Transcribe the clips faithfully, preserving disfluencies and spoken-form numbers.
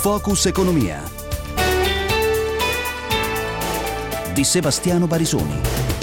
Focus Economia di Sebastiano Barisoni.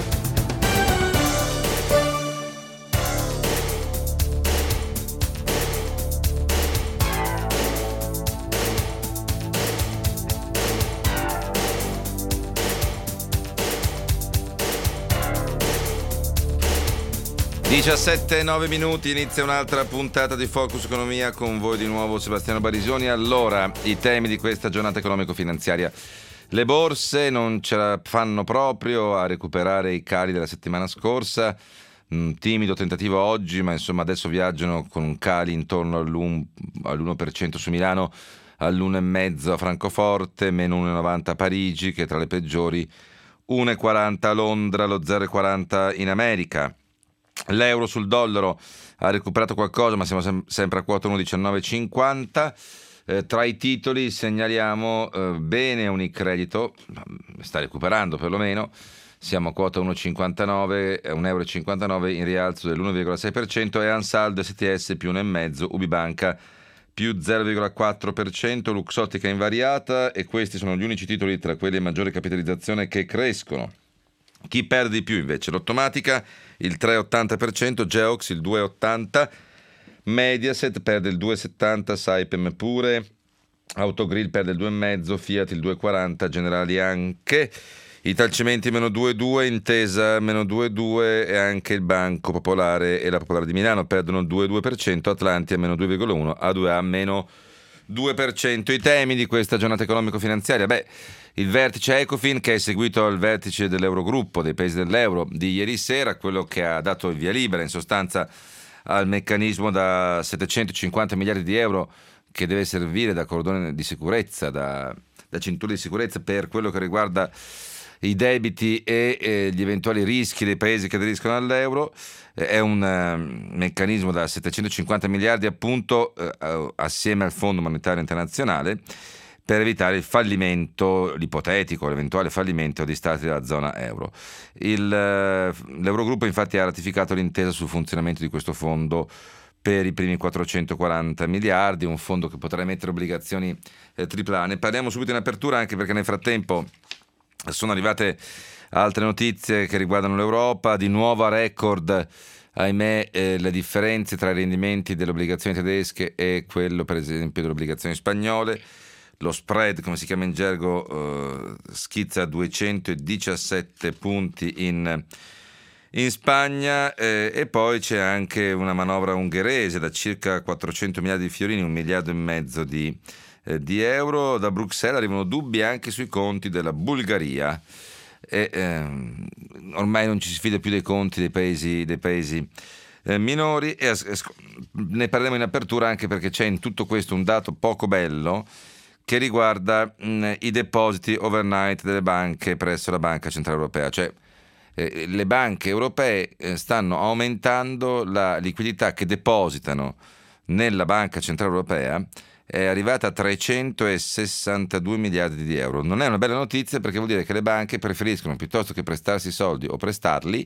diciassette e nove minuti, inizia un'altra puntata di Focus Economia con voi di nuovo Sebastiano Barisoni. Allora, i temi di questa giornata economico-finanziaria. Le borse non ce la fanno proprio a recuperare i cali della settimana scorsa, un timido tentativo oggi, ma insomma adesso viaggiano con un cali intorno all'uno per cento su Milano, all'uno virgola cinque a Francoforte, meno uno virgola novanta a Parigi, che è tra le peggiori, uno virgola quaranta a Londra, lo zero virgola quaranta in America. L'euro sul dollaro ha recuperato qualcosa, ma siamo sem- sempre a quota uno virgola diciannove cinquanta. Eh, tra i titoli segnaliamo eh, bene Unicredito, sta recuperando perlomeno, siamo a quota uno virgola cinquantanove, un euro e cinquantanove in rialzo dell'uno virgola sei per cento, e Ansaldo S T S più uno virgola cinque, Ubibanca più zero virgola quattro per cento, Luxottica invariata, e questi sono gli unici titoli tra quelli a maggiore capitalizzazione che crescono. Chi perde di più invece? L'Automatica il tre virgola ottanta per cento, Geox il due virgola ottanta per cento, Mediaset perde il due virgola settanta per cento, Saipem pure, Autogrill perde il due virgola cinque per cento, Fiat il due virgola quaranta per cento, Generali anche, Italcementi meno due virgola due per cento, Intesa meno due virgola due per cento, e anche il Banco Popolare e la Popolare di Milano perdono il due virgola due per cento, Atlantia meno due virgola uno per cento, A due A meno due per cento. I temi di questa giornata economico-finanziaria, beh, il vertice Ecofin, che è seguito al vertice dell'Eurogruppo dei paesi dell'euro di ieri sera, quello che ha dato il via libera in sostanza al meccanismo da settecentocinquanta miliardi di euro che deve servire da cordone di sicurezza, da, da cintura di sicurezza per quello che riguarda i debiti e eh, gli eventuali rischi dei paesi che aderiscono all'euro. Eh, è un uh, meccanismo da settecentocinquanta miliardi appunto uh, assieme al Fondo Monetario Internazionale, per evitare il fallimento, l'ipotetico, l'eventuale fallimento di stati della zona euro. Il, l'Eurogruppo infatti ha ratificato l'intesa sul funzionamento di questo fondo per i primi quattrocentoquaranta miliardi, un fondo che potrà emettere obbligazioni eh, tripla A. Ne parliamo subito in apertura, anche perché nel frattempo sono arrivate altre notizie che riguardano l'Europa. Di nuovo a record, ahimè, eh, le differenze tra i rendimenti delle obbligazioni tedesche e quello per esempio delle obbligazioni spagnole. Lo spread, come si chiama in gergo, uh, schizza a duecentodiciassette punti in, in Spagna, eh, e poi c'è anche una manovra ungherese da circa quattrocento miliardi di fiorini, un miliardo e mezzo di, eh, di euro. Da Bruxelles arrivano dubbi anche sui conti della Bulgaria. E, ehm, ormai non ci si fida più dei conti dei paesi, dei paesi eh, minori, e as- as- ne parleremo in apertura, anche perché c'è in tutto questo un dato poco bello che riguarda mh, i depositi overnight delle banche presso la Banca Centrale Europea. Cioè eh, le banche europee eh, stanno aumentando la liquidità che depositano nella Banca Centrale Europea, è arrivata a trecentosessantadue miliardi di euro. Non è una bella notizia, perché vuol dire che le banche preferiscono, piuttosto che prestarsi soldi o prestarli,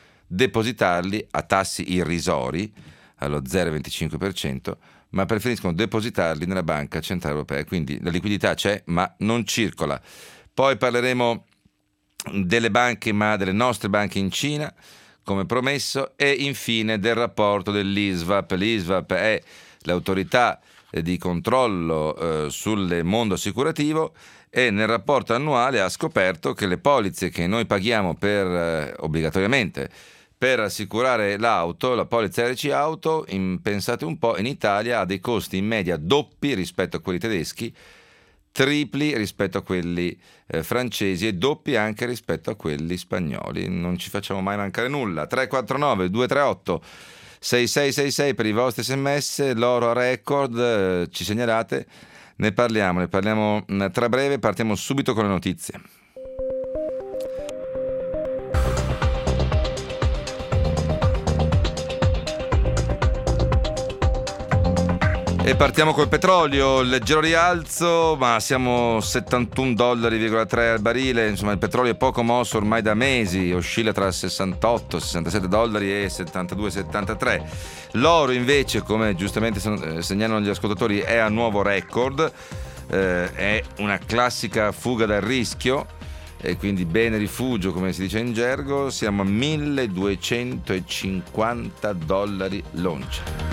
depositarli a tassi irrisori, allo zero virgola venticinque per cento, ma preferiscono depositarli nella Banca Centrale Europea. Quindi la liquidità c'è, ma non circola. Poi parleremo delle banche, ma delle nostre banche in Cina, come promesso, e infine del rapporto dell'I S V A P. L'I S V A P è l'autorità di controllo eh, sul mondo assicurativo, e nel rapporto annuale ha scoperto che le polizze che noi paghiamo per eh, obbligatoriamente per assicurare l'auto, la polizza R C auto, in, pensate un po', in Italia ha dei costi in media doppi rispetto a quelli tedeschi, tripli rispetto a quelli eh, francesi, e doppi anche rispetto a quelli spagnoli. Non ci facciamo mai mancare nulla. tre quattro nove due tre otto sei sei sei sei per i vostri sms, l'oro a record, eh, ci segnalate, ne parliamo, ne parliamo mh, tra breve. Partiamo subito con le notizie. E partiamo col petrolio, leggero rialzo, ma siamo settantuno dollari virgola tre al barile. Insomma, il petrolio è poco mosso ormai da mesi, oscilla tra sessantotto sessantasette dollari e settantadue settantatré. L'oro invece, come giustamente segnalano gli ascoltatori, è a nuovo record, eh, è una classica fuga dal rischio e quindi bene rifugio, come si dice in gergo. Siamo a milleduecentocinquanta dollari l'oncia.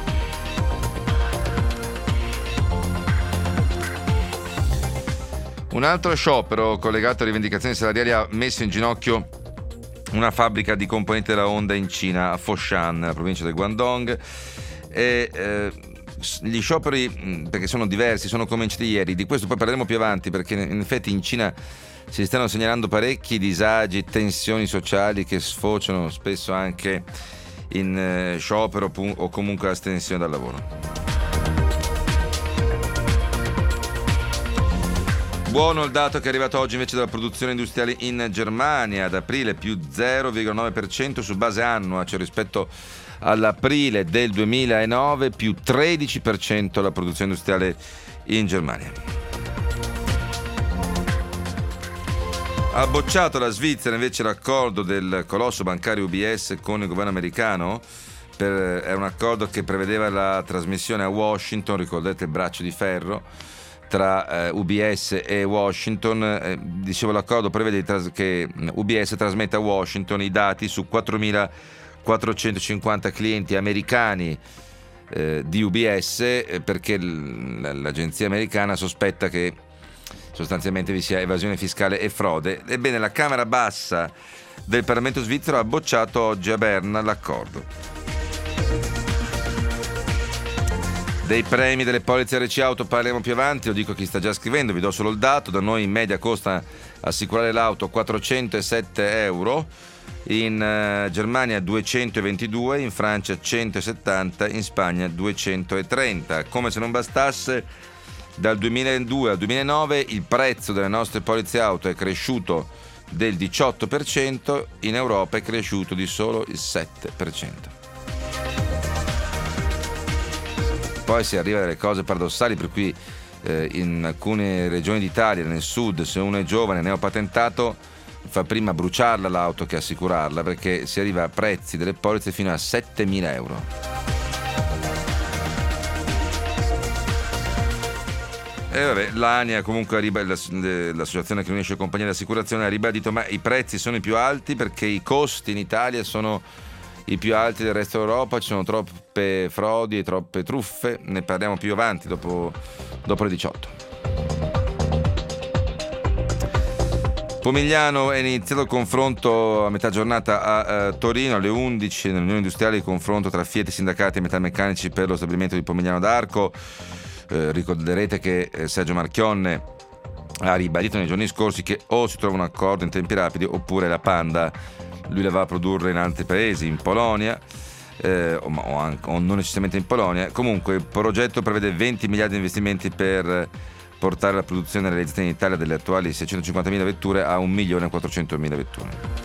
Un altro sciopero collegato alle rivendicazioni salariali ha messo in ginocchio una fabbrica di componenti della Honda in Cina, a Foshan, nella provincia del Guangdong. E, eh, gli scioperi, perché sono diversi, sono cominciati ieri. Di questo poi parleremo più avanti, perché in effetti in Cina si stanno segnalando parecchi disagi, tensioni sociali che sfociano spesso anche in eh, sciopero o comunque astensione dal lavoro. Buono il dato che è arrivato oggi invece dalla produzione industriale in Germania, ad aprile più zero virgola nove per cento su base annua, cioè rispetto all'aprile del duemilanove più tredici per cento la produzione industriale in Germania. Ha bocciato la Svizzera invece l'accordo del colosso bancario U B S con il governo americano. Per, è un accordo che prevedeva la trasmissione a Washington, ricordate il braccio di ferro tra eh, U B S e Washington. Eh, dicevo, l'accordo prevede tras- che U B S trasmetta a Washington i dati su quattromilaquattrocentocinquanta clienti americani eh, di U B S, eh, perché l- l'agenzia americana sospetta che sostanzialmente vi sia evasione fiscale e frode. Ebbene, la Camera Bassa del Parlamento svizzero ha bocciato oggi a Berna l'accordo. Dei premi delle polizze R C Auto parleremo più avanti, lo dico a chi sta già scrivendo, vi do solo il dato. Da noi in media costa assicurare l'auto quattrocentosette euro, in uh, Germania duecentoventidue, in Francia centosettanta, in Spagna duecentotrenta. Come se non bastasse, dal duemiladue al duemilanove il prezzo delle nostre polizze auto è cresciuto del diciotto per cento, in Europa è cresciuto di solo il sette per cento. Poi si arriva a delle cose paradossali, per cui eh, in alcune regioni d'Italia, nel sud, se uno è giovane, neopatentato, fa prima bruciarla l'auto che assicurarla, perché si arriva a prezzi delle polizze fino a settemila euro. E vabbè, l'ANIA comunque ha ribadito, l'associazione che unisce compagnie di assicurazione, ha ribadito ma i prezzi sono i più alti perché i costi in Italia sono i più alti del resto d'Europa, ci sono troppe frodi e troppe truffe. Ne parliamo più avanti, dopo, dopo le diciotto. Pomigliano è iniziato il confronto a metà giornata a uh, Torino, alle undici, nell'Unione Industriale, il confronto tra Fiat e sindacati e metalmeccanici per lo stabilimento di Pomigliano d'Arco. Eh, ricorderete che eh, Sergio Marchionne ha ribadito nei giorni scorsi che o si trova un accordo in tempi rapidi oppure la Panda lui la va a produrre in altri paesi, in Polonia, eh, o, o, anche, o non necessariamente in Polonia. Comunque il progetto prevede venti miliardi di investimenti per portare la produzione e la realizzazione in Italia delle attuali seicentocinquantamila vetture a un milione e quattrocentomila vetture.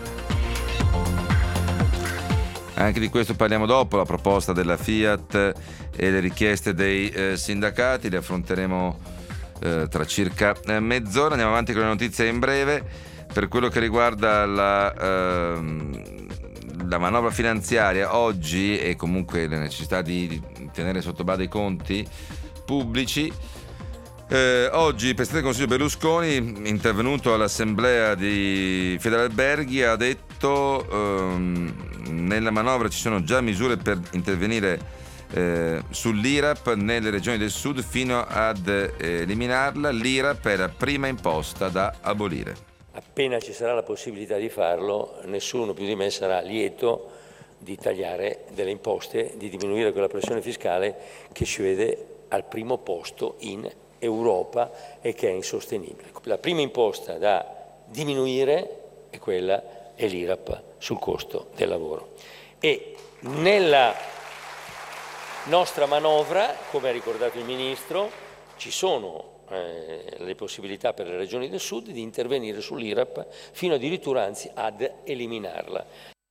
Anche di questo parliamo dopo, la proposta della Fiat e le richieste dei eh, sindacati, le affronteremo eh, tra circa eh, mezz'ora. Andiamo avanti con le notizie in breve. Per quello che riguarda la, ehm, la manovra finanziaria, oggi, e comunque la necessità di, di tenere sotto bada i conti pubblici, eh, oggi il Presidente del Consiglio Berlusconi, intervenuto all'Assemblea di Federalberghi, ha detto ehm, nella manovra ci sono già misure per intervenire eh, sull'I R A P nelle regioni del sud fino ad eh, eliminarla. L'I R A P è la prima imposta da abolire. Appena ci sarà la possibilità di farlo, nessuno più di me sarà lieto di tagliare delle imposte, di diminuire quella pressione fiscale che ci vede al primo posto in Europa e che è insostenibile. La prima imposta da diminuire è quella è l'I R A P sul costo del lavoro. E nella nostra manovra, come ha ricordato il Ministro, ci sono Eh, le possibilità per le regioni del sud di intervenire sull'I R A P fino addirittura anzi ad eliminarla.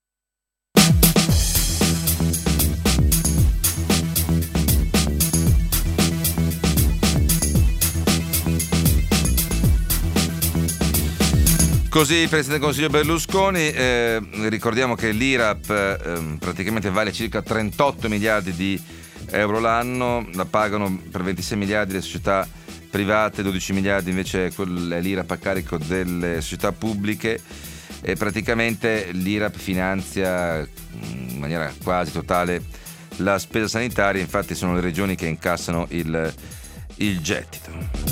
Così il Presidente del Consiglio Berlusconi, eh, ricordiamo che l'I R A P eh, praticamente vale circa trentotto miliardi di euro l'anno, la pagano per ventisei miliardi le società private, dodici miliardi invece è l'I R A P a carico delle società pubbliche, e praticamente l'I R A P finanzia in maniera quasi totale la spesa sanitaria, infatti sono le regioni che incassano il, il gettito.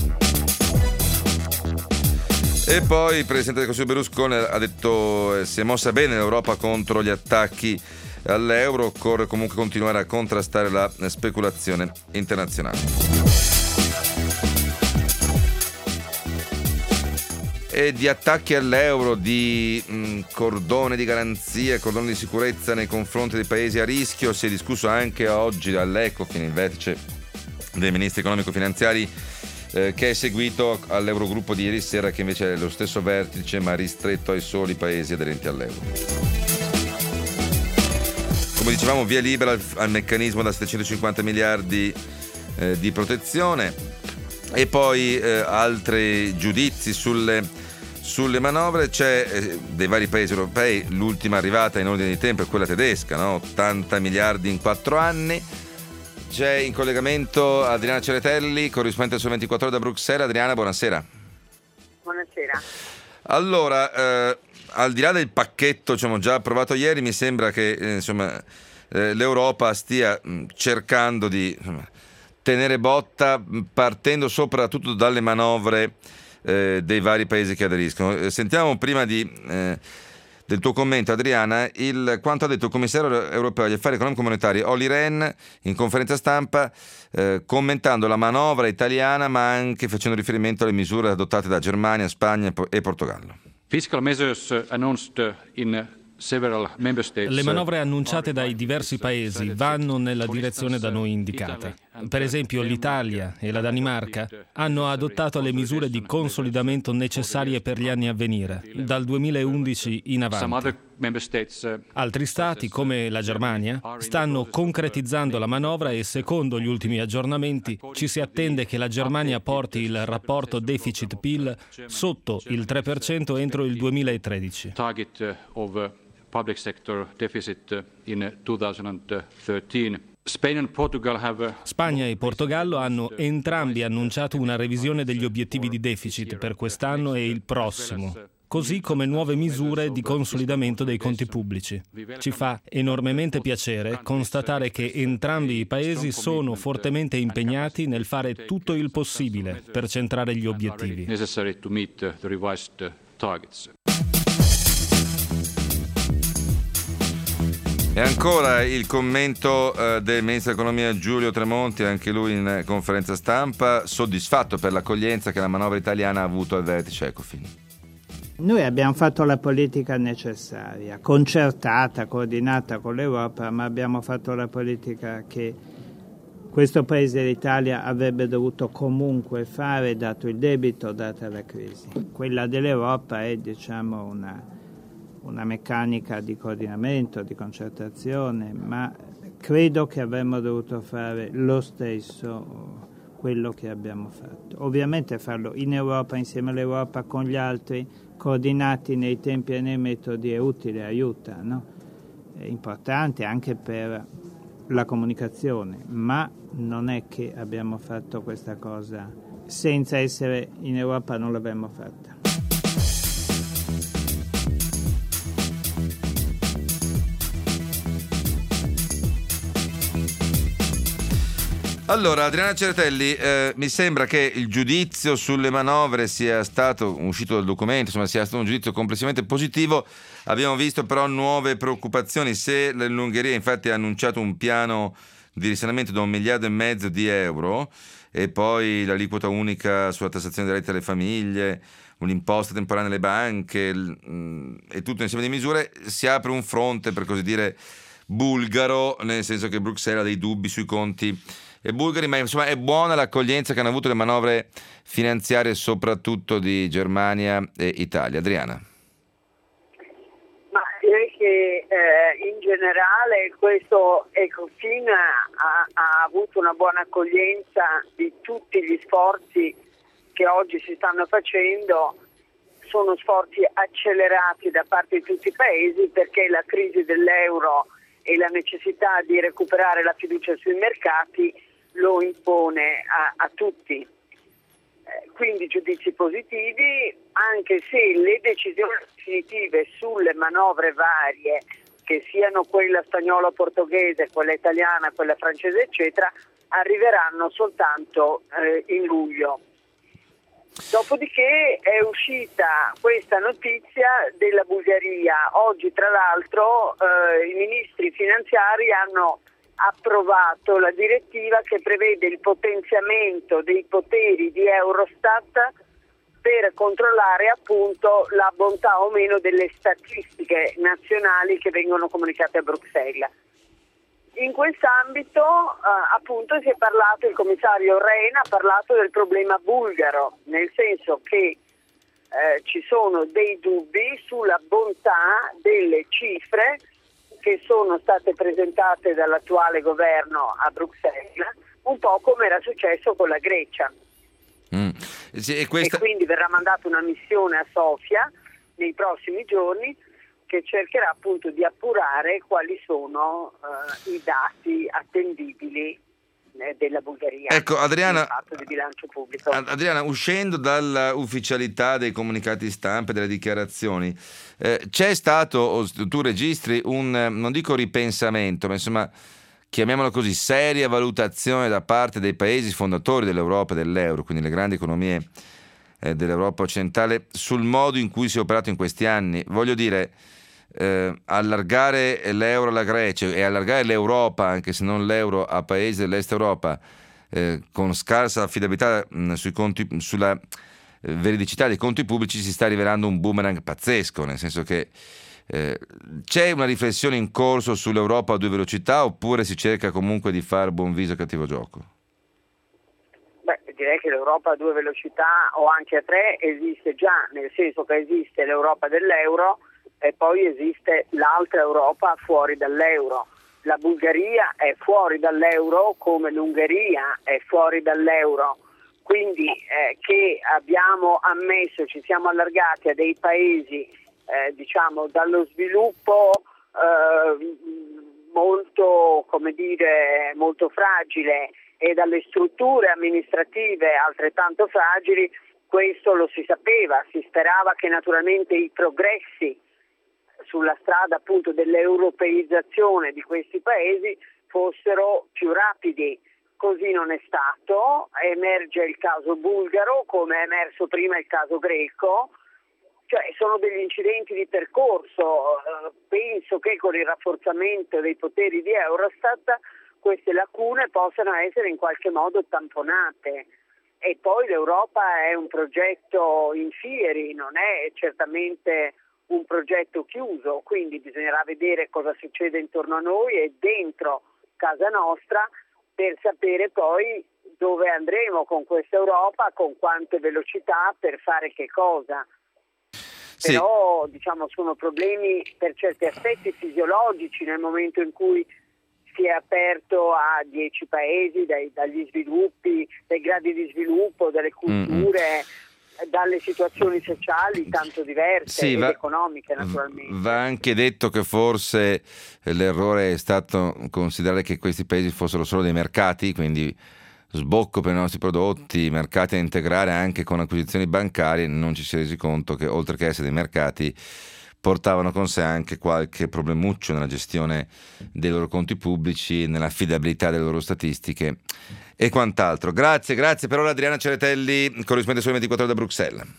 E poi il Presidente del Consiglio Berlusconi ha detto eh, si è mossa bene l'Europa contro gli attacchi all'euro, occorre comunque continuare a contrastare la speculazione internazionale. E di attacchi all'euro, di mh, cordone di garanzia, cordone di sicurezza nei confronti dei paesi a rischio si è discusso anche oggi all'Ecofin, il vertice dei ministri economico-finanziari eh, che è seguito all'Eurogruppo di ieri sera, che invece è lo stesso vertice ma ristretto ai soli paesi aderenti all'euro. Come dicevamo, via libera al, al meccanismo da settecentocinquanta miliardi eh, di protezione, e poi eh, altri giudizi sulle Sulle manovre c'è eh, dei vari paesi europei, l'ultima arrivata in ordine di tempo è quella tedesca, no? ottanta miliardi in quattro anni. C'è in collegamento Adriana Ceretelli, corrispondente su ventiquattro ore da Bruxelles. Adriana, buonasera. Buonasera. Allora, eh, al di là del pacchetto diciamo, già approvato ieri, mi sembra che eh, insomma, eh, l'Europa stia mh, cercando di insomma, tenere botta, partendo soprattutto dalle manovre Eh, dei vari paesi che aderiscono. Eh, sentiamo prima di, eh, del tuo commento, Adriana, il, quanto ha detto il commissario europeo agli affari economico-monetari Olli Rehn in conferenza stampa, eh, commentando la manovra italiana ma anche facendo riferimento alle misure adottate da Germania, Spagna e Portogallo. Fiscal measures announced in Le manovre annunciate dai diversi paesi vanno nella direzione da noi indicata. Per esempio l'Italia e la Danimarca hanno adottato le misure di consolidamento necessarie per gli anni a venire, dal duemilaundici in avanti. Altri stati, come la Germania, stanno concretizzando la manovra e secondo gli ultimi aggiornamenti ci si attende che la Germania porti il rapporto deficit-P I L sotto il tre per cento entro il duemilatredici. Public sector deficit in duemilatredici. Spagna e Portogallo hanno entrambi annunciato una revisione degli obiettivi di deficit per quest'anno e il prossimo, così come nuove misure di consolidamento dei conti pubblici. Ci fa enormemente piacere constatare che entrambi i paesi sono fortemente impegnati nel fare tutto il possibile per centrare gli obiettivi. E ancora il commento eh, del ministro dell'economia Giulio Tremonti, anche lui in conferenza stampa, soddisfatto per l'accoglienza che la manovra italiana ha avuto al vertice Ecofin. Noi abbiamo fatto la politica necessaria, concertata, coordinata con l'Europa, ma abbiamo fatto la politica che questo paese, l'Italia, avrebbe dovuto comunque fare, dato il debito, data la crisi. Quella dell'Europa è, diciamo, una... una meccanica di coordinamento, di concertazione, ma credo che avremmo dovuto fare lo stesso quello che abbiamo fatto. Ovviamente farlo in Europa, insieme all'Europa, con gli altri, coordinati nei tempi e nei metodi è utile, aiuta, no? È importante anche per la comunicazione, ma non è che abbiamo fatto questa cosa senza essere in Europa, non l'avremmo fatta. Allora, Adriana Ceretelli, eh, mi sembra che il giudizio sulle manovre sia stato uscito dal documento, insomma sia stato un giudizio complessivamente positivo. Abbiamo visto però nuove preoccupazioni. Se l'Ungheria infatti ha annunciato un piano di risanamento da un miliardo e mezzo di euro, e poi l'aliquota unica sulla tassazione dei redditi alle famiglie, un'imposta temporanea alle banche e tutto un insieme di misure, si apre un fronte, per così dire, bulgaro, nel senso che Bruxelles ha dei dubbi sui conti e bulgari, ma insomma è buona l'accoglienza che hanno avuto le manovre finanziarie soprattutto di Germania e Italia. Adriana. Ma direi che eh, in generale questo Ecofin ha, ha avuto una buona accoglienza di tutti gli sforzi che oggi si stanno facendo. Sono sforzi accelerati da parte di tutti i paesi perché la crisi dell'euro e la necessità di recuperare la fiducia sui mercati lo impone a, a tutti. Eh, quindi giudizi positivi, anche se le decisioni definitive sulle manovre varie, che siano quella spagnola o portoghese, quella italiana, quella francese, eccetera, arriveranno soltanto eh, in luglio. Dopodiché è uscita questa notizia della Bulgaria. Oggi, tra l'altro, eh, i ministri finanziari hanno approvato la direttiva che prevede il potenziamento dei poteri di Eurostat per controllare appunto la bontà o meno delle statistiche nazionali che vengono comunicate a Bruxelles. In quest'ambito eh, appunto si è parlato, il commissario Rehn ha parlato del problema bulgaro, nel senso che eh, ci sono dei dubbi sulla bontà delle cifre che sono state presentate dall'attuale governo a Bruxelles, un po' come era successo con la Grecia. Mm. Sì, e, questa... e quindi verrà mandata una missione a Sofia nei prossimi giorni che cercherà appunto di appurare quali sono uh, i dati attendibili eh, della Bulgaria. Ecco, Adriana, nel fatto di bilancio pubblico. Adriana, uscendo dall'ufficialità dei comunicati stampa e delle dichiarazioni, eh, c'è stato, o tu registri, un, non dico ripensamento, ma insomma, chiamiamolo così, seria valutazione da parte dei paesi fondatori dell'Europa e dell'euro, quindi le grandi economie eh, dell'Europa occidentale, sul modo in cui si è operato in questi anni? Voglio dire, eh, allargare l'euro alla Grecia e allargare l'Europa, anche se non l'euro, a paesi dell'est Europa, eh, con scarsa affidabilità mh, sui conti, sulla eh, veridicità dei conti pubblici, si sta rivelando un boomerang pazzesco, nel senso che Eh, c'è una riflessione in corso sull'Europa a due velocità, oppure si cerca comunque di fare buon viso e cattivo gioco? Beh, direi che l'Europa a due velocità o anche a tre esiste già, nel senso che esiste l'Europa dell'euro e poi esiste l'altra Europa fuori dall'euro. La Bulgaria è fuori dall'euro come l'Ungheria è fuori dall'euro, quindi eh, che abbiamo ammesso, ci siamo allargati a dei paesi Eh, diciamo dallo sviluppo eh, molto, come dire, molto fragile e dalle strutture amministrative altrettanto fragili, questo lo si sapeva, si sperava che naturalmente i progressi sulla strada appunto dell'europeizzazione di questi paesi fossero più rapidi. Così non è stato, emerge il caso bulgaro come è emerso prima il caso greco. Cioè, sono degli incidenti di percorso. Penso che con il rafforzamento dei poteri di Eurostat queste lacune possano essere in qualche modo tamponate. E poi l'Europa è un progetto in fieri, non è certamente un progetto chiuso, quindi bisognerà vedere cosa succede intorno a noi e dentro casa nostra per sapere poi dove andremo con questa Europa, con quante velocità, per fare che cosa. Però diciamo sono problemi per certi aspetti fisiologici nel momento in cui si è aperto a dieci paesi, dai, dagli sviluppi, dai gradi di sviluppo, dalle culture, mm-hmm. dalle situazioni sociali tanto diverse sì, ed va, economiche naturalmente. Va anche detto che forse l'errore è stato considerare che questi paesi fossero solo dei mercati, quindi sbocco per i nostri prodotti, mercati da integrare anche con acquisizioni bancarie. Non ci si è resi conto che oltre che essere dei mercati portavano con sé anche qualche problemuccio nella gestione dei loro conti pubblici, nell'affidabilità delle loro statistiche e quant'altro. Grazie, grazie per ora Adriana Ceretelli, corrispondente Sole ventiquattro Ore da Bruxelles.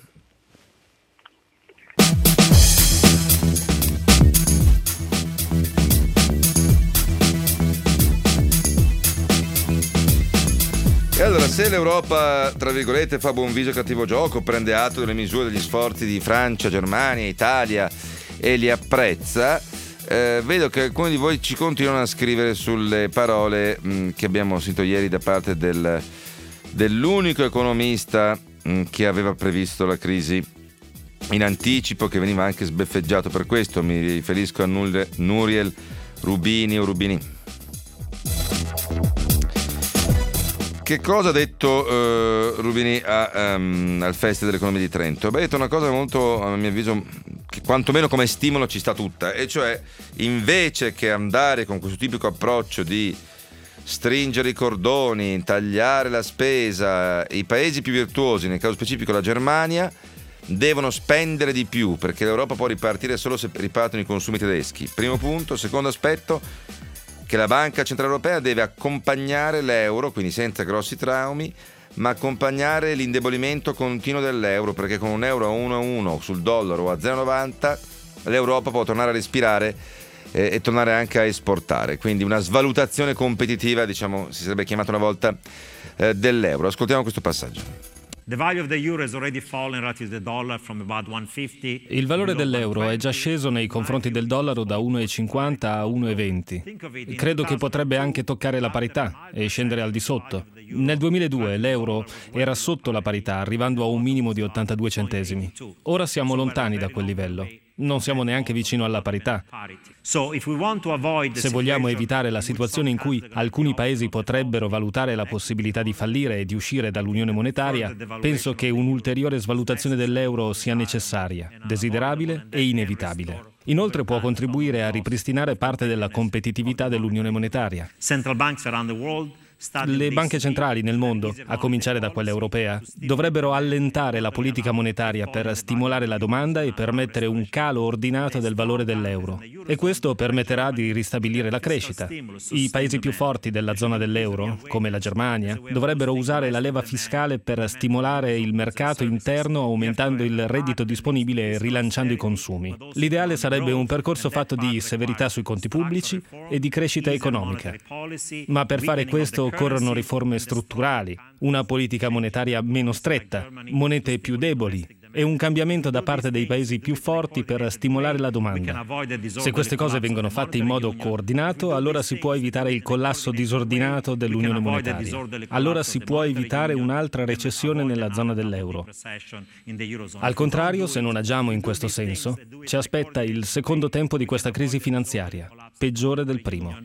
E allora, se l'Europa, tra virgolette, fa buon viso e cattivo gioco, prende atto delle misure, degli sforzi di Francia, Germania, Italia e li apprezza, eh, vedo che alcuni di voi ci continuano a scrivere sulle parole mh, che abbiamo sentito ieri da parte del, dell'unico economista mh, che aveva previsto la crisi in anticipo, che veniva anche sbeffeggiato per questo. Mi riferisco a Nouriel Roubini o Rubini. Che cosa ha detto uh, Rubini a, um, al Festival dell'Economia di Trento? Beh, ha detto una cosa molto, a mio avviso, che quantomeno come stimolo ci sta tutta, e cioè invece che andare con questo tipico approccio di stringere i cordoni, tagliare la spesa. I paesi più virtuosi, nel caso specifico la Germania, devono spendere di più, perché l'Europa può ripartire solo se ripartono i consumi tedeschi. Primo punto. Secondo aspetto, che la Banca Centrale Europea deve accompagnare l'euro, quindi senza grossi traumi, ma accompagnare l'indebolimento continuo dell'euro, perché con un euro a uno a uno sul dollaro o a zero virgola novanta l'Europa può tornare a respirare eh, e tornare anche a esportare. Quindi una svalutazione competitiva, diciamo, si sarebbe chiamata una volta, eh, dell'euro. Ascoltiamo questo passaggio. The value of the euro has already fallen relative to the dollar from about one fifty. Il valore dell'euro è già sceso nei confronti del dollaro da uno virgola cinquanta a uno virgola venti. Credo che potrebbe anche toccare la parità e scendere al di sotto. Nel duemiladue l'euro era sotto la parità, arrivando a un minimo di ottantadue centesimi. Ora siamo lontani da quel livello. Non siamo neanche vicino alla parità. Se vogliamo evitare la situazione in cui alcuni paesi potrebbero valutare la possibilità di fallire e di uscire dall'unione monetaria, penso che un'ulteriore svalutazione dell'euro sia necessaria, desiderabile e inevitabile. Inoltre può contribuire a ripristinare parte della competitività dell'unione monetaria. Le banche centrali nel mondo, a cominciare da quella europea, dovrebbero allentare la politica monetaria per stimolare la domanda e permettere un calo ordinato del valore dell'euro. E questo permetterà di ristabilire la crescita. I paesi più forti della zona dell'euro, come la Germania, dovrebbero usare la leva fiscale per stimolare il mercato interno, aumentando il reddito disponibile e rilanciando i consumi. L'ideale sarebbe un percorso fatto di severità sui conti pubblici e di crescita economica. Ma per fare questo occorrono riforme strutturali, una politica monetaria meno stretta, monete più deboli e un cambiamento da parte dei paesi più forti per stimolare la domanda. Se queste cose vengono fatte in modo coordinato, allora si può evitare il collasso disordinato dell'unione monetaria. Allora si può evitare un'altra recessione nella zona dell'euro. Al contrario, se non agiamo in questo senso, ci aspetta il secondo tempo di questa crisi finanziaria, peggiore del primo.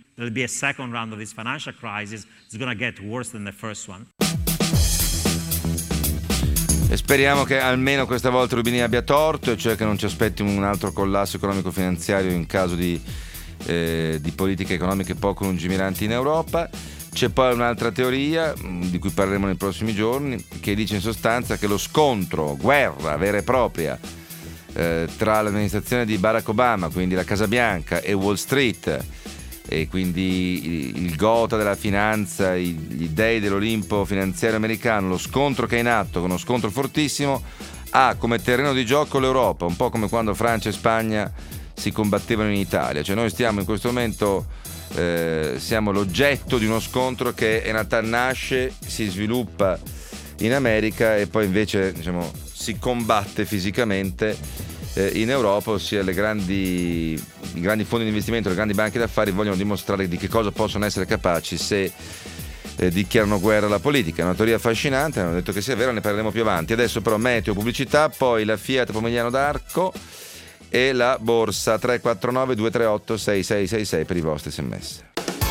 E speriamo che almeno questa volta Rubini abbia torto, e cioè che non ci aspetti un altro collasso economico-finanziario in caso di, eh, di politiche economiche poco lungimiranti in Europa. C'è poi un'altra teoria, di cui parleremo nei prossimi giorni, che dice in sostanza che lo scontro, guerra vera e propria, eh, tra l'amministrazione di Barack Obama, quindi la Casa Bianca, e Wall Street, e quindi il gotha della finanza, gli dei dell'Olimpo finanziario americano, lo scontro che è in atto, con uno scontro fortissimo, ha come terreno di gioco l'Europa, un po' come quando Francia e Spagna si combattevano in Italia. Cioè noi stiamo in questo momento, eh, siamo l'oggetto di uno scontro che in realtà nasce, si sviluppa in America e poi invece, diciamo, si combatte fisicamente in Europa, ossia le grandi, i grandi fondi di investimento, le grandi banche d'affari vogliono dimostrare di che cosa possono essere capaci se eh, dichiarano guerra alla politica. È una teoria affascinante, hanno detto che sia vero, ne parleremo più avanti. Adesso però meteo, pubblicità, poi la Fiat Pomigliano d'Arco e la borsa. Tre quattro nove due tre otto sei sei sei sei per i vostri sms.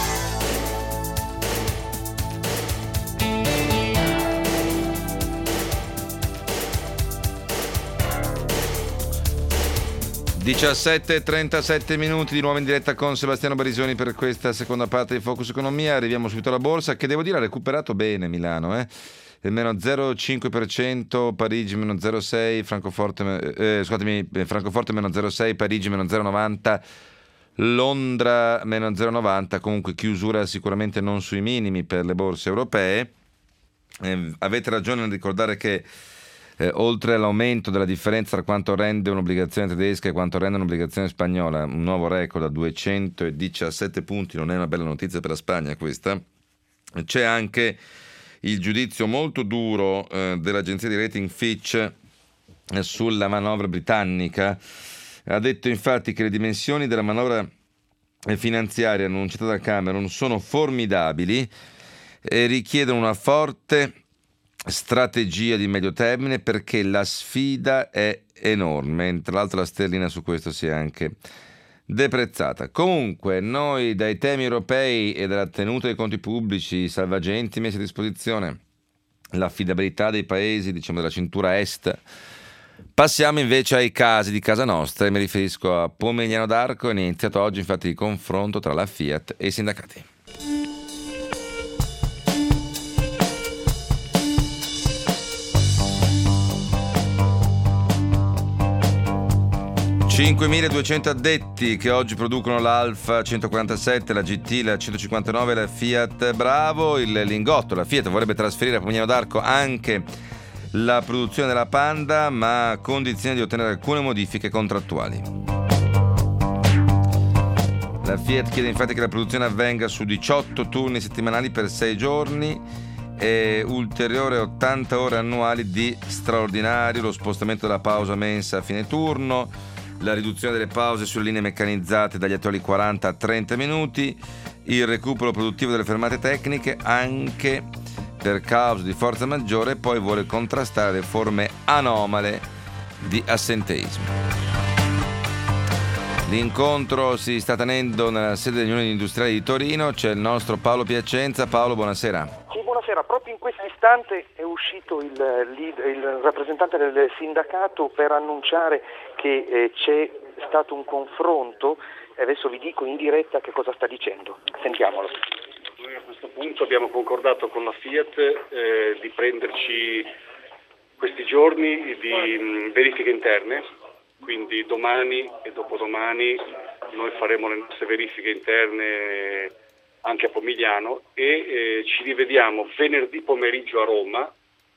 diciassette e trentasette minuti di nuovo in diretta con Sebastiano Barisoni per questa seconda parte di Focus Economia. Arriviamo subito alla borsa, che devo dire ha recuperato bene Milano, eh? meno zero virgola cinque per cento, Parigi meno zero virgola sei, Francoforte, eh, scusatemi, Francoforte meno zero virgola sei, Parigi meno zero virgola novanta, Londra meno zero virgola novanta, comunque chiusura sicuramente non sui minimi per le borse europee. Eh, avete ragione nel ricordare che Eh, oltre all'aumento della differenza tra quanto rende un'obbligazione tedesca e quanto rende un'obbligazione spagnola, un nuovo record a duecentodiciassette punti, non è una bella notizia per la Spagna questa, c'è anche il giudizio molto duro eh, dell'agenzia di rating Fitch eh, sulla manovra britannica. Ha detto infatti che le dimensioni della manovra finanziaria annunciata da Cameron sono formidabili e richiedono una forte strategia di medio termine perché la sfida è enorme. Tra l'altro la sterlina su questo si è anche deprezzata. Comunque noi dai temi europei e dalla tenuta dei conti pubblici, i salvagenti messi a disposizione, l'affidabilità dei paesi, diciamo della cintura est, passiamo invece ai casi di casa nostra e mi riferisco a Pomigliano d'Arco. È iniziato oggi infatti il confronto tra la Fiat e i sindacati. cinquemiladuecento addetti che oggi producono l'Alfa centoquarantasette, la G T, la centocinquantanove e la Fiat Bravo. Il Lingotto, la Fiat vorrebbe trasferire a Pomigliano d'Arco anche la produzione della Panda, ma a condizione di ottenere alcune modifiche contrattuali. La Fiat chiede infatti che la produzione avvenga su diciotto turni settimanali per sei giorni e ulteriore ottanta ore annuali di straordinario, lo spostamento della pausa mensa a fine turno, la riduzione delle pause sulle linee meccanizzate dagli attuali quaranta a trenta minuti, il recupero produttivo delle fermate tecniche anche per cause di forza maggiore, e poi vuole contrastare le forme anomale di assenteismo. L'incontro si sta tenendo nella sede dell'Unione Industriali di Torino. C'è il nostro Paolo Piacenza. Paolo, buonasera. Sì, buonasera. Proprio in questo istante è uscito il, il rappresentante del sindacato per annunciare che eh, c'è stato un confronto. Adesso vi dico in diretta che cosa sta dicendo. Sentiamolo. Noi a questo punto abbiamo concordato con la Fiat eh, di prenderci questi giorni di mh, verifiche interne. Quindi domani e dopodomani noi faremo le nostre verifiche interne anche a Pomigliano e eh, ci rivediamo venerdì pomeriggio a Roma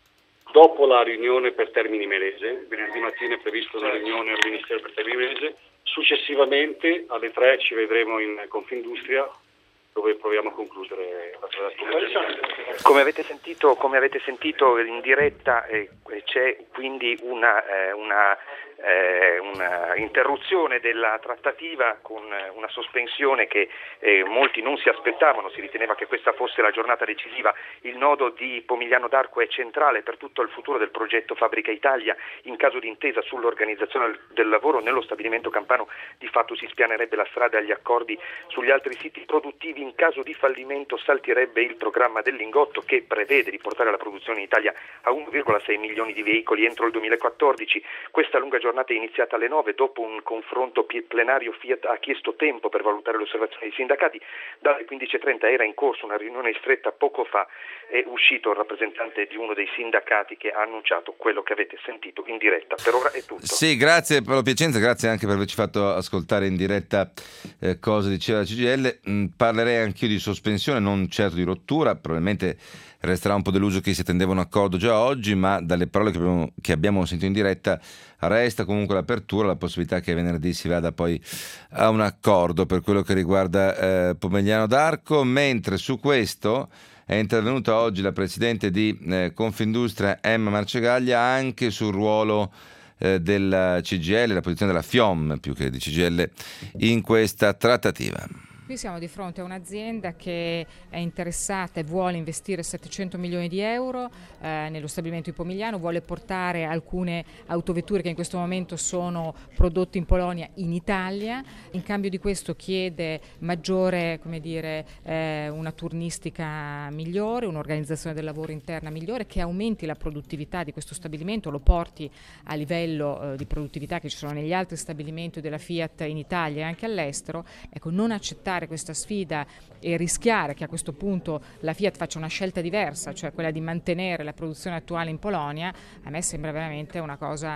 dopo la riunione per Termini Imerese. Venerdì mattina è prevista una riunione al Ministero per Termini Imerese, successivamente alle tre ci vedremo in Confindustria, dove proviamo a concludere la trattativa. Come avete sentito, come avete sentito in diretta eh, c'è quindi una, eh, una, eh, una interruzione della trattativa con una sospensione che eh, molti non si aspettavano. Si riteneva che questa fosse la giornata decisiva. Il nodo di Pomigliano d'Arco è centrale per tutto il futuro del progetto Fabbrica Italia. In caso di intesa sull'organizzazione del lavoro nello stabilimento campano, di fatto si spianerebbe la strada agli accordi sugli altri siti produttivi. In caso di fallimento salterebbe il programma del Lingotto, che prevede di portare la produzione in Italia a uno virgola sei milioni di veicoli entro il duemilaquattordici. Questa lunga giornata è iniziata alle nove dopo un confronto plenario. Fiat ha chiesto tempo per valutare le osservazioni dei sindacati. Dalle quindici e trenta era in corso una riunione stretta. Poco fa è uscito il rappresentante di uno dei sindacati che ha annunciato quello che avete sentito in diretta. Per ora è tutto. Sì, grazie Paolo Piacenza, grazie anche per averci fatto ascoltare in diretta eh, cosa diceva la C G I L. Mm, parlerei anch'io di sospensione, non certo di rottura. Probabilmente resterà un po' deluso che si attendeva un accordo già oggi, ma dalle parole che abbiamo, che abbiamo sentito in diretta resta comunque l'apertura, la possibilità che venerdì si vada poi a un accordo per quello che riguarda eh, Pomigliano d'Arco. Mentre su questo è intervenuta oggi la presidente di eh, Confindustria Emma Marcegaglia anche sul ruolo eh, della C G I L, la posizione della FIOM più che di C G I L in questa trattativa. Qui siamo di fronte a un'azienda che è interessata e vuole investire settecento milioni di euro eh, nello stabilimento di Pomigliano, vuole portare alcune autovetture che in questo momento sono prodotte in Polonia in Italia. In cambio di questo chiede maggiore, come dire, eh, una turnistica migliore, un'organizzazione del lavoro interna migliore, che aumenti la produttività di questo stabilimento, lo porti a livello eh, di produttività che ci sono negli altri stabilimenti della Fiat in Italia e anche all'estero. Ecco, non accettare questa sfida e rischiare che a questo punto la Fiat faccia una scelta diversa, cioè quella di mantenere la produzione attuale in Polonia, a me sembra veramente una cosa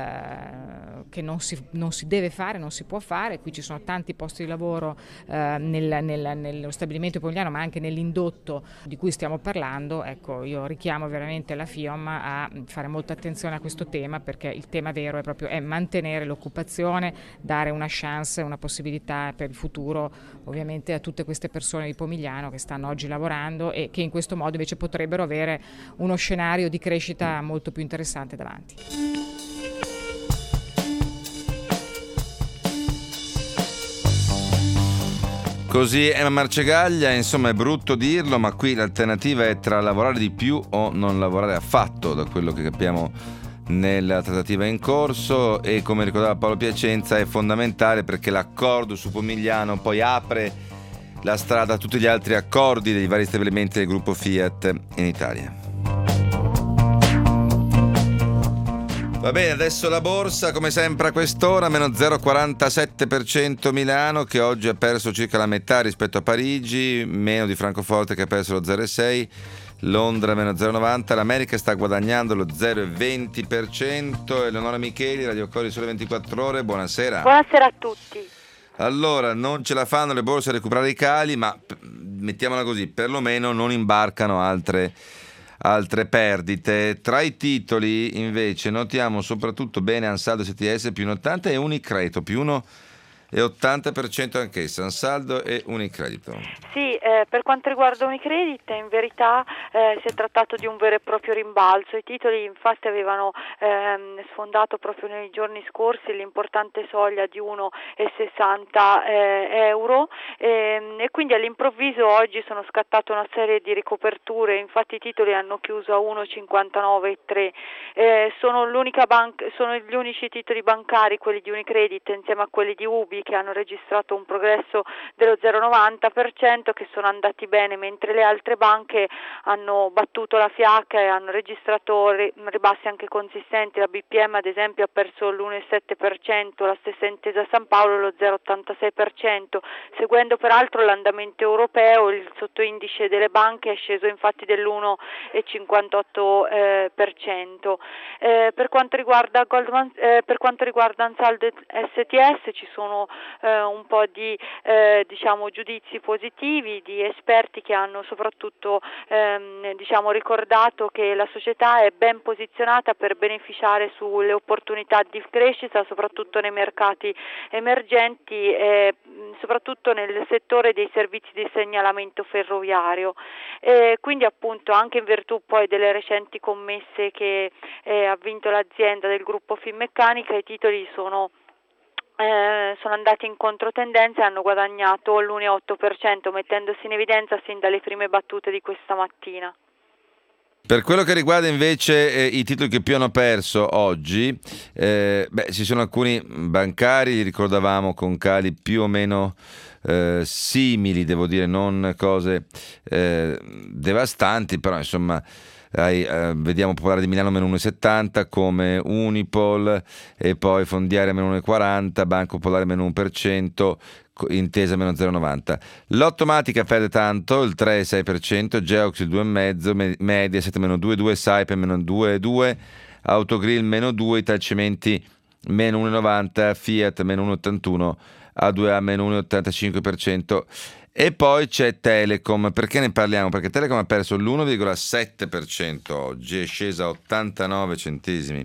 eh, che non si, non si deve fare, non si può fare. Qui ci sono tanti posti di lavoro eh, nel, nel, nello stabilimento pomigliano, ma anche nell'indotto di cui stiamo parlando. Ecco, io richiamo veramente la FIOM a fare molta attenzione a questo tema, perché il tema vero è proprio è mantenere l'occupazione, dare una chance, una possibilità per il futuro ovviamente a tutte queste persone di Pomigliano che stanno oggi lavorando e che in questo modo invece potrebbero avere uno scenario di crescita molto più interessante davanti. Così Emma Marcegaglia, insomma è brutto dirlo, ma qui l'alternativa è tra lavorare di più o non lavorare affatto, da quello che capiamo nella trattativa in corso. E come ricordava Paolo Piacenza è fondamentale, perché l'accordo su Pomigliano poi apre la strada a tutti gli altri accordi dei vari stabilimenti del gruppo Fiat in Italia. Va bene, adesso la borsa, come sempre a quest'ora, meno zero virgola quarantasette per cento Milano, che oggi ha perso circa la metà rispetto a Parigi, meno di Francoforte che ha perso lo zero virgola sei, Londra meno zero virgola novanta, l'America sta guadagnando lo zero virgola venti per cento. Eleonora Micheli, Radio Cori Sole ventiquattro Ore, buonasera. Buonasera a tutti. Allora, non ce la fanno le borse a recuperare i cali, ma mettiamola così, perlomeno non imbarcano altre altre perdite. Tra i titoli invece notiamo soprattutto bene Ansaldo S T S più uno virgola ottanta e Unicredito più uno virgola ottanta per cento anch'essa, Ansaldo e Unicredito. Sì, eh, per quanto riguarda Unicredit in verità eh, si è trattato di un vero e proprio rimbalzo. I titoli infatti avevano ehm, sfondato proprio nei giorni scorsi l'importante soglia di uno virgola sessanta eh, euro ehm, e quindi all'improvviso oggi sono scattate una serie di ricoperture. Infatti i titoli hanno chiuso a uno virgola cinquantanove e tre. Eh, sono l'unica banca, sono gli unici titoli bancari, quelli di Unicredit insieme a quelli di Ubi, che hanno registrato un progresso dello zero virgola novanta per cento, che sono andati bene, mentre le altre banche hanno battuto la fiacca e hanno registrato ribassi anche consistenti. La B P M ad esempio ha perso l'uno virgola sette per cento, la stessa Intesa San Paolo lo zero virgola ottantasei per cento, seguendo peraltro l'andamento europeo. Il sottoindice delle banche è sceso infatti dell'uno virgola cinquantotto per cento. Eh, per quanto riguarda Goldman, eh, per quanto riguarda Ansaldo S T S ci sono Eh, un po' di eh, diciamo giudizi positivi di esperti che hanno soprattutto ehm, diciamo ricordato che la società è ben posizionata per beneficiare sulle opportunità di crescita soprattutto nei mercati emergenti e soprattutto nel settore dei servizi di segnalamento ferroviario. E quindi appunto anche in virtù poi delle recenti commesse che eh, ha vinto l'azienda del gruppo Finmeccanica, i titoli sono Eh, sono andati in controtendenza e hanno guadagnato l'uno virgola otto per cento, mettendosi in evidenza sin dalle prime battute di questa mattina. Per quello che riguarda invece eh, i titoli che più hanno perso oggi, eh, beh, ci sono alcuni bancari, li ricordavamo, con cali più o meno eh, simili, devo dire, non cose eh, devastanti, però insomma... Eh, vediamo Popolare di Milano meno uno virgola settanta, come Unipol, e poi Fondiaria meno uno virgola quaranta, Banco Popolare meno uno per cento, Intesa meno zero virgola novanta. L'Automatica perde tanto, il tre virgola sei per cento, Geox il due virgola cinque, Mediaset meno due virgola due, Saipem meno due virgola due, Autogrill meno due, Italcementi meno uno virgola novanta, Fiat meno uno virgola ottantuno, A due A meno uno virgola ottantacinque per cento. E poi c'è Telecom. Perché ne parliamo? Perché Telecom ha perso l'uno virgola sette per cento oggi, è scesa a ottantanove centesimi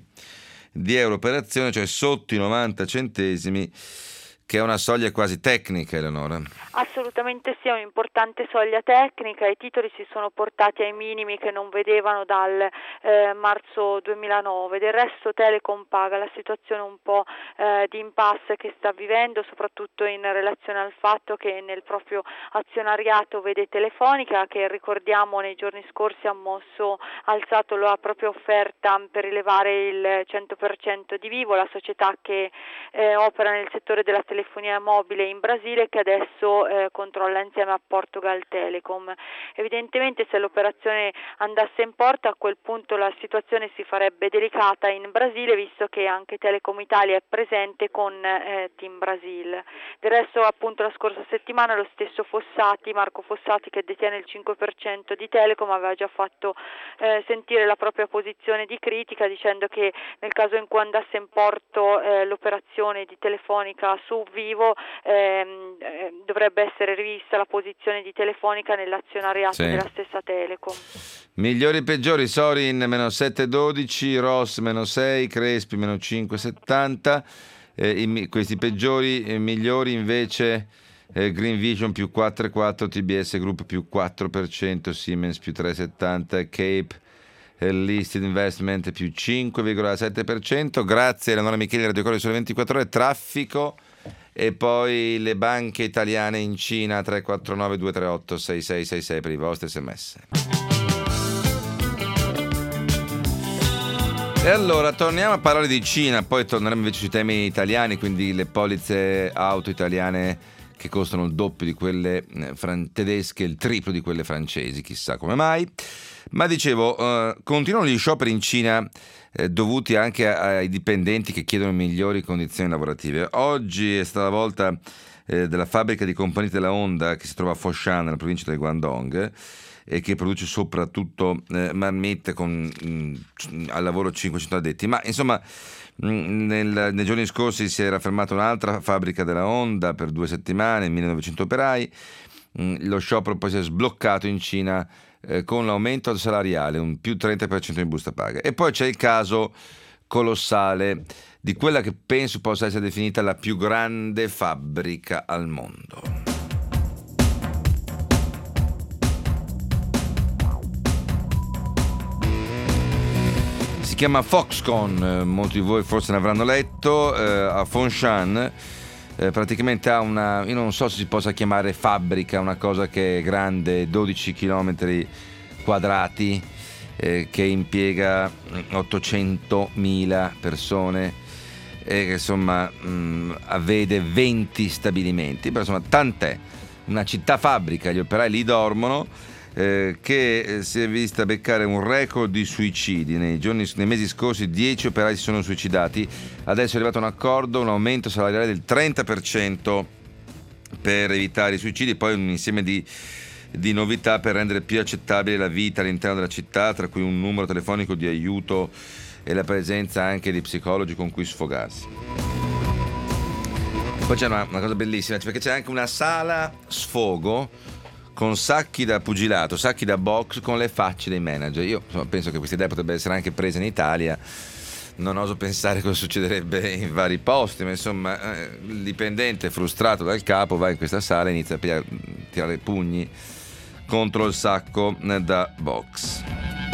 di euro per azione, cioè sotto i novanta centesimi, che è una soglia quasi tecnica, Eleonora. Assolutamente sì, è un'importante soglia tecnica. I titoli si sono portati ai minimi che non vedevano dal eh, marzo duemilanove. Del resto Telecom paga la situazione un po' eh, di impasse che sta vivendo, soprattutto in relazione al fatto che nel proprio azionariato vede Telefonica, che ricordiamo nei giorni scorsi ha mosso, ha alzato la propria offerta per rilevare il cento per cento di Vivo, la società che eh, opera nel settore della telefonia telefonia mobile in Brasile, che adesso eh, controlla insieme a Portugal Telecom. Evidentemente se l'operazione andasse in porto, a quel punto la situazione si farebbe delicata in Brasile, visto che anche Telecom Italia è presente con eh, Team Brasil. Del resto appunto la scorsa settimana lo stesso Fossati, Marco Fossati, che detiene il cinque per cento di Telecom, aveva già fatto eh, sentire la propria posizione di critica, dicendo che nel caso in cui andasse in porto eh, l'operazione di Telefonica su Vivo ehm, eh, dovrebbe essere rivista la posizione di Telefonica nell'azionariato sì. della stessa Telecom. Migliori e peggiori: Sorin meno sette virgola dodici, Ross meno sei, Crespi meno cinque virgola settanta. Eh, i, questi peggiori e migliori invece eh, Green Vision più quattro virgola quattro, T B S Group più quattro per cento, Siemens più tre virgola settanta, Cape Listed Investment più cinque virgola sette per cento. Grazie Eleonora Micheli, Radio Cori Sole ventiquattro Ore. Traffico e poi le banche italiane in Cina, tre quattro nove due tre otto sei sei sei sei per i vostri sms. E allora torniamo a parlare di Cina, poi torneremo invece sui temi italiani, quindi le polizze auto italiane che costano il doppio di quelle eh, fran- tedesche, il triplo di quelle francesi, chissà come mai. Ma dicevo, eh, continuano gli scioperi in Cina eh, dovuti anche ai dipendenti che chiedono migliori condizioni lavorative. Oggi è stata la volta eh, della fabbrica di componenti della Honda che si trova a Foshan, nella provincia del Guangdong, e che produce soprattutto eh, marmette con mh, al lavoro cinquecento addetti. Ma insomma, mh, nel, nei giorni scorsi si era fermata un'altra fabbrica della Honda per due settimane, millenovecento operai. Mh, lo sciopero poi si è sbloccato in Cina eh, con l'aumento salariale, un più trenta per cento in busta paga. E poi c'è il caso colossale di quella che penso possa essere definita la più grande fabbrica al mondo. Si chiama Foxconn, molti di voi forse ne avranno letto, eh, a Foshan. Eh, praticamente ha una, io non so se si possa chiamare fabbrica, una cosa che è grande, dodici chilometri quadrati, eh, che impiega ottocentomila persone e che insomma mh, vede venti stabilimenti, però insomma tant'è, una città fabbrica, gli operai lì dormono. Eh, che si è vista beccare un record di suicidi nei giorni, nei mesi scorsi. Dieci operai si sono suicidati. Adesso è arrivato un accordo, un aumento salariale del trenta per cento per evitare i suicidi, poi un insieme di, di novità per rendere più accettabile la vita all'interno della città, tra cui un numero telefonico di aiuto e la presenza anche di psicologi con cui sfogarsi. Poi c'è una, una cosa bellissima, perché c'è anche una sala sfogo con sacchi da pugilato, sacchi da box con le facce dei manager. Io insomma, penso che questa idea potrebbe essere anche presa in Italia. Non oso pensare cosa succederebbe in vari posti, ma insomma eh, il dipendente frustrato dal capo va in questa sala e inizia a tirare pugni contro il sacco da box.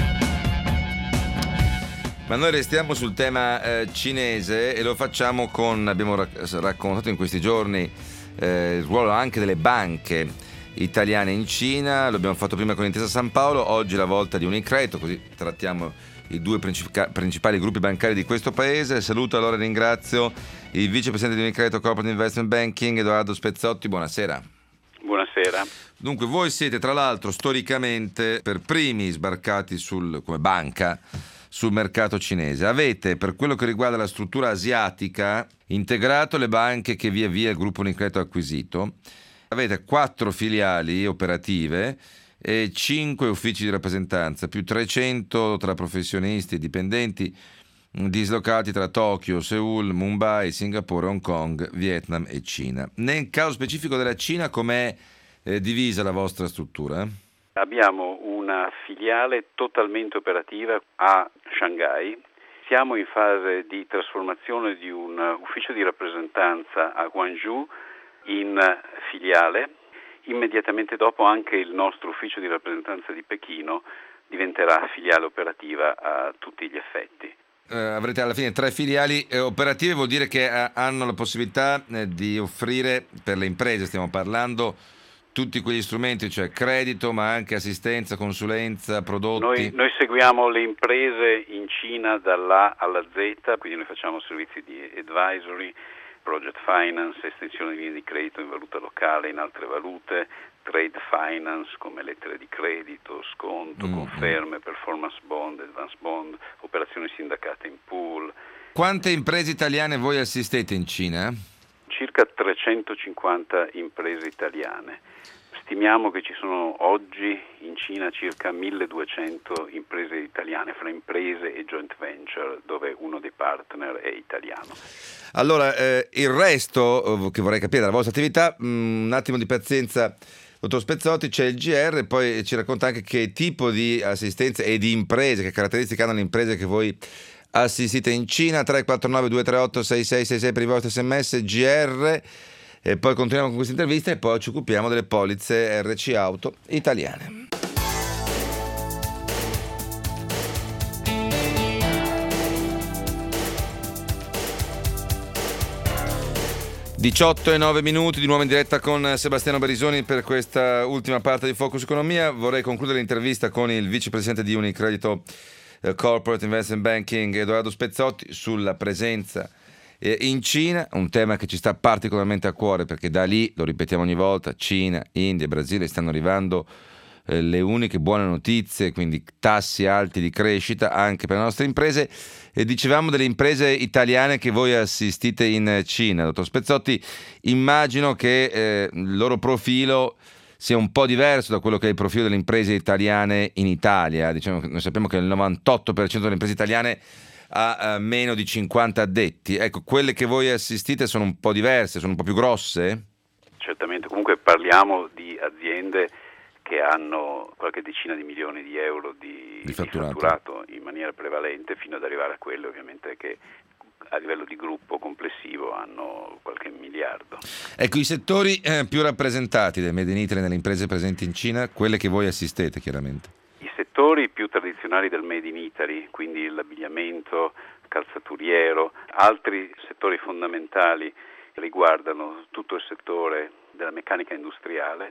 Ma noi restiamo sul tema eh, cinese e lo facciamo con, abbiamo rac- raccontato in questi giorni eh, il ruolo anche delle banche italiane in Cina. Lo abbiamo fatto prima con Intesa San Paolo, oggi è la volta di Unicredito, così trattiamo i due princip- principali gruppi bancari di questo paese. Saluto allora e ringrazio il vicepresidente di Unicredito Corporate Investment Banking, Edoardo Spezzotti. Buonasera. Buonasera. Dunque, voi siete tra l'altro storicamente per primi sbarcati sul, come banca sul mercato cinese. Avete, per quello che riguarda la struttura asiatica, integrato le banche che via via il gruppo Unicredito ha acquisito. Avete quattro filiali operative e cinque uffici di rappresentanza, più trecento tra professionisti e dipendenti dislocati tra Tokyo, Seoul, Mumbai, Singapore, Hong Kong, Vietnam e Cina. Nel caso specifico della Cina, com'è eh, divisa la vostra struttura? Abbiamo una filiale totalmente operativa a Shanghai. Siamo in fase di trasformazione di un ufficio di rappresentanza a Guangzhou in filiale. Immediatamente dopo anche il nostro ufficio di rappresentanza di Pechino diventerà filiale operativa a tutti gli effetti. Eh, avrete alla fine tre filiali eh, operative, vuol dire che eh, hanno la possibilità eh, di offrire per le imprese, stiamo parlando, tutti quegli strumenti, cioè credito ma anche assistenza, consulenza, prodotti. Noi, noi seguiamo le imprese in Cina dall'A alla Z, quindi noi facciamo servizi di advisory, project finance, estensione di linee di credito in valuta locale, in altre valute, trade finance come lettere di credito, sconto, mm. conferme, performance bond, advance bond, operazioni sindacate in pool. Quante imprese italiane voi assistete in Cina? Circa trecentocinquanta imprese italiane. Stimiamo che ci sono oggi in Cina circa milleduecento imprese italiane, fra imprese e joint venture, dove uno dei partner è italiano. Allora, eh, il resto che vorrei capire della vostra attività, mh, un attimo di pazienza, dottor Spezzotti, c'è il G R, poi ci racconta anche che tipo di assistenza e di imprese, che caratteristiche hanno le imprese che voi assistite in Cina. Tre quattro nove due tre otto sei sei sei sei per i vostri sms G R. E poi continuiamo con questa intervista e poi ci occupiamo delle polizze R C Auto italiane. diciotto e nove minuti, di nuovo in diretta con Sebastiano Barisoni per questa ultima parte di Focus Economia. Vorrei concludere l'intervista con il vicepresidente di Unicredito Corporate Investment Banking, Edoardo Spezzotti, sulla presenza Eh, in Cina, un tema che ci sta particolarmente a cuore, perché da lì, lo ripetiamo ogni volta, Cina, India e Brasile stanno arrivando eh, le uniche buone notizie, quindi tassi alti di crescita anche per le nostre imprese. E dicevamo delle imprese italiane che voi assistite in Cina, dottor Spezzotti. Immagino che eh, il loro profilo sia un po' diverso da quello che è il profilo delle imprese italiane in Italia. Diciamo che noi sappiamo che il novantotto per cento delle imprese italiane ha uh, meno di cinquanta addetti. Ecco, quelle che voi assistite sono un po' diverse, sono un po' più grosse? Certamente, comunque parliamo di aziende che hanno qualche decina di milioni di euro di, di, fatturato. di fatturato in maniera prevalente, fino ad arrivare a quelle ovviamente che a livello di gruppo complessivo hanno qualche miliardo. Ecco, i settori eh, più rappresentati del Made in Italy nelle imprese presenti in Cina, quelle che voi assistete chiaramente. I settori più tradizionali del Made in Italy, quindi l'abbigliamento, calzaturiero, altri settori fondamentali riguardano tutto il settore della meccanica industriale,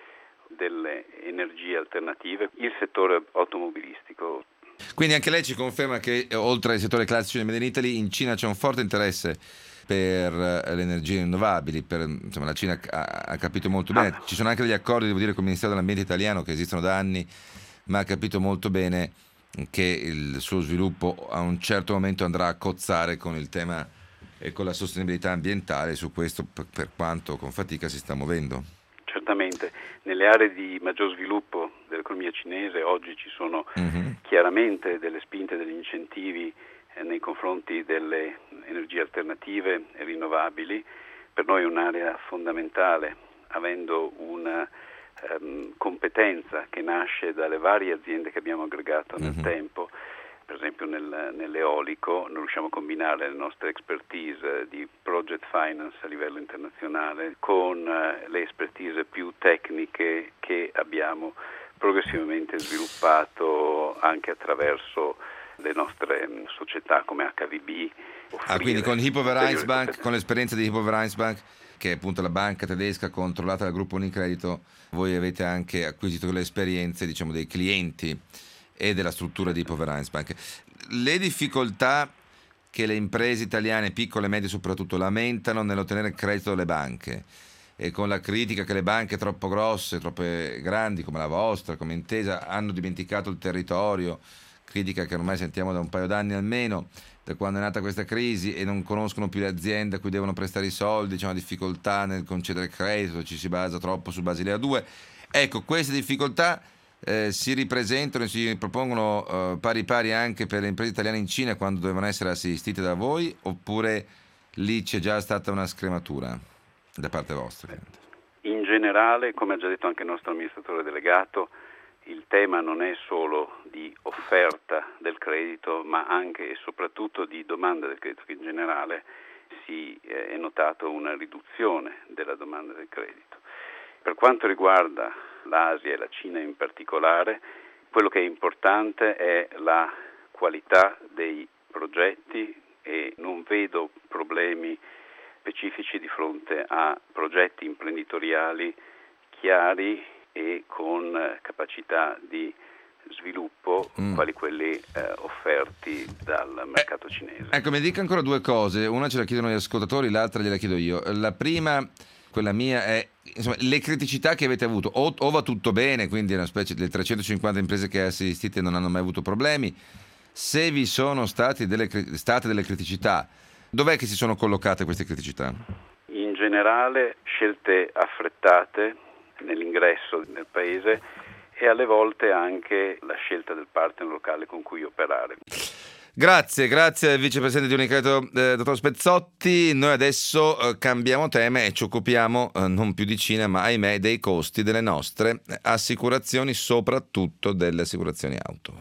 delle energie alternative, il settore automobilistico. Quindi anche lei ci conferma che oltre ai settori classici del Made in Italy in Cina c'è un forte interesse per le energie rinnovabili, per, insomma, la Cina ha, ha capito molto bene, ci sono anche degli accordi, devo dire, con il Ministero dell'Ambiente italiano che esistono da anni, ma ha capito molto bene che il suo sviluppo a un certo momento andrà a cozzare con il tema e con la sostenibilità ambientale. Su questo, per, per quanto con fatica, si sta muovendo. Certamente, nelle aree di maggior sviluppo dell'economia cinese oggi ci sono mm-hmm. chiaramente delle spinte, degli incentivi eh, nei confronti delle energie alternative e rinnovabili. Per noi è un'area fondamentale, avendo una ehm, competenza che nasce dalle varie aziende che abbiamo aggregato nel mm-hmm. tempo. Per esempio nel, nell'eolico noi riusciamo a combinare le nostre expertise di project finance a livello internazionale con eh, le expertise più tecniche che abbiamo progressivamente sviluppato anche attraverso le nostre mh, società come H V B. Ah, quindi con Hypo-Vereinsbank, con l'esperienza di Hypo-Vereinsbank, che è appunto la banca tedesca controllata dal gruppo Unicredito, voi avete anche acquisito le esperienze, diciamo, dei clienti e della struttura di Hypo-Vereinsbank. Le difficoltà che le imprese italiane, piccole e medie soprattutto, lamentano nell'ottenere il credito dalle banche, e con la critica che le banche troppo grosse, troppo grandi come la vostra, come Intesa, hanno dimenticato il territorio, critica che ormai sentiamo da un paio d'anni almeno, da quando è nata questa crisi, e non conoscono più le aziende a cui devono prestare i soldi, c'è una difficoltà nel concedere credito, ci si basa troppo su Basilea due. Ecco, queste difficoltà Eh, si ripresentano e si propongono eh, pari pari anche per le imprese italiane in Cina quando dovevano essere assistite da voi, oppure lì c'è già stata una scrematura da parte vostra? In generale, come ha già detto anche il nostro amministratore delegato, il tema non è solo di offerta del credito, ma anche e soprattutto di domanda del credito, che in generale si eh, è notato una riduzione della domanda del credito. Per quanto riguarda l'Asia e la Cina in particolare, quello che è importante è la qualità dei progetti e non vedo problemi specifici di fronte a progetti imprenditoriali chiari e con capacità di sviluppo mm. quali quelli eh, offerti dal mercato cinese. Ecco, mi dica ancora due cose, una ce la chiedono gli ascoltatori, l'altra gliela chiedo io. La prima, quella mia, è insomma le criticità che avete avuto. O, o va tutto bene, quindi è una specie delle trecentocinquanta imprese che assistite non hanno mai avuto problemi. Se vi sono stati delle, state delle criticità, dov'è che si sono collocate queste criticità? In generale scelte affrettate nell'ingresso nel paese e alle volte anche la scelta del partner locale con cui operare. Grazie, grazie al vicepresidente di Unicredito, eh, dottor Spezzotti. Noi adesso eh, cambiamo tema e ci occupiamo eh, non più di Cina, ma ahimè dei costi delle nostre assicurazioni, soprattutto delle assicurazioni auto.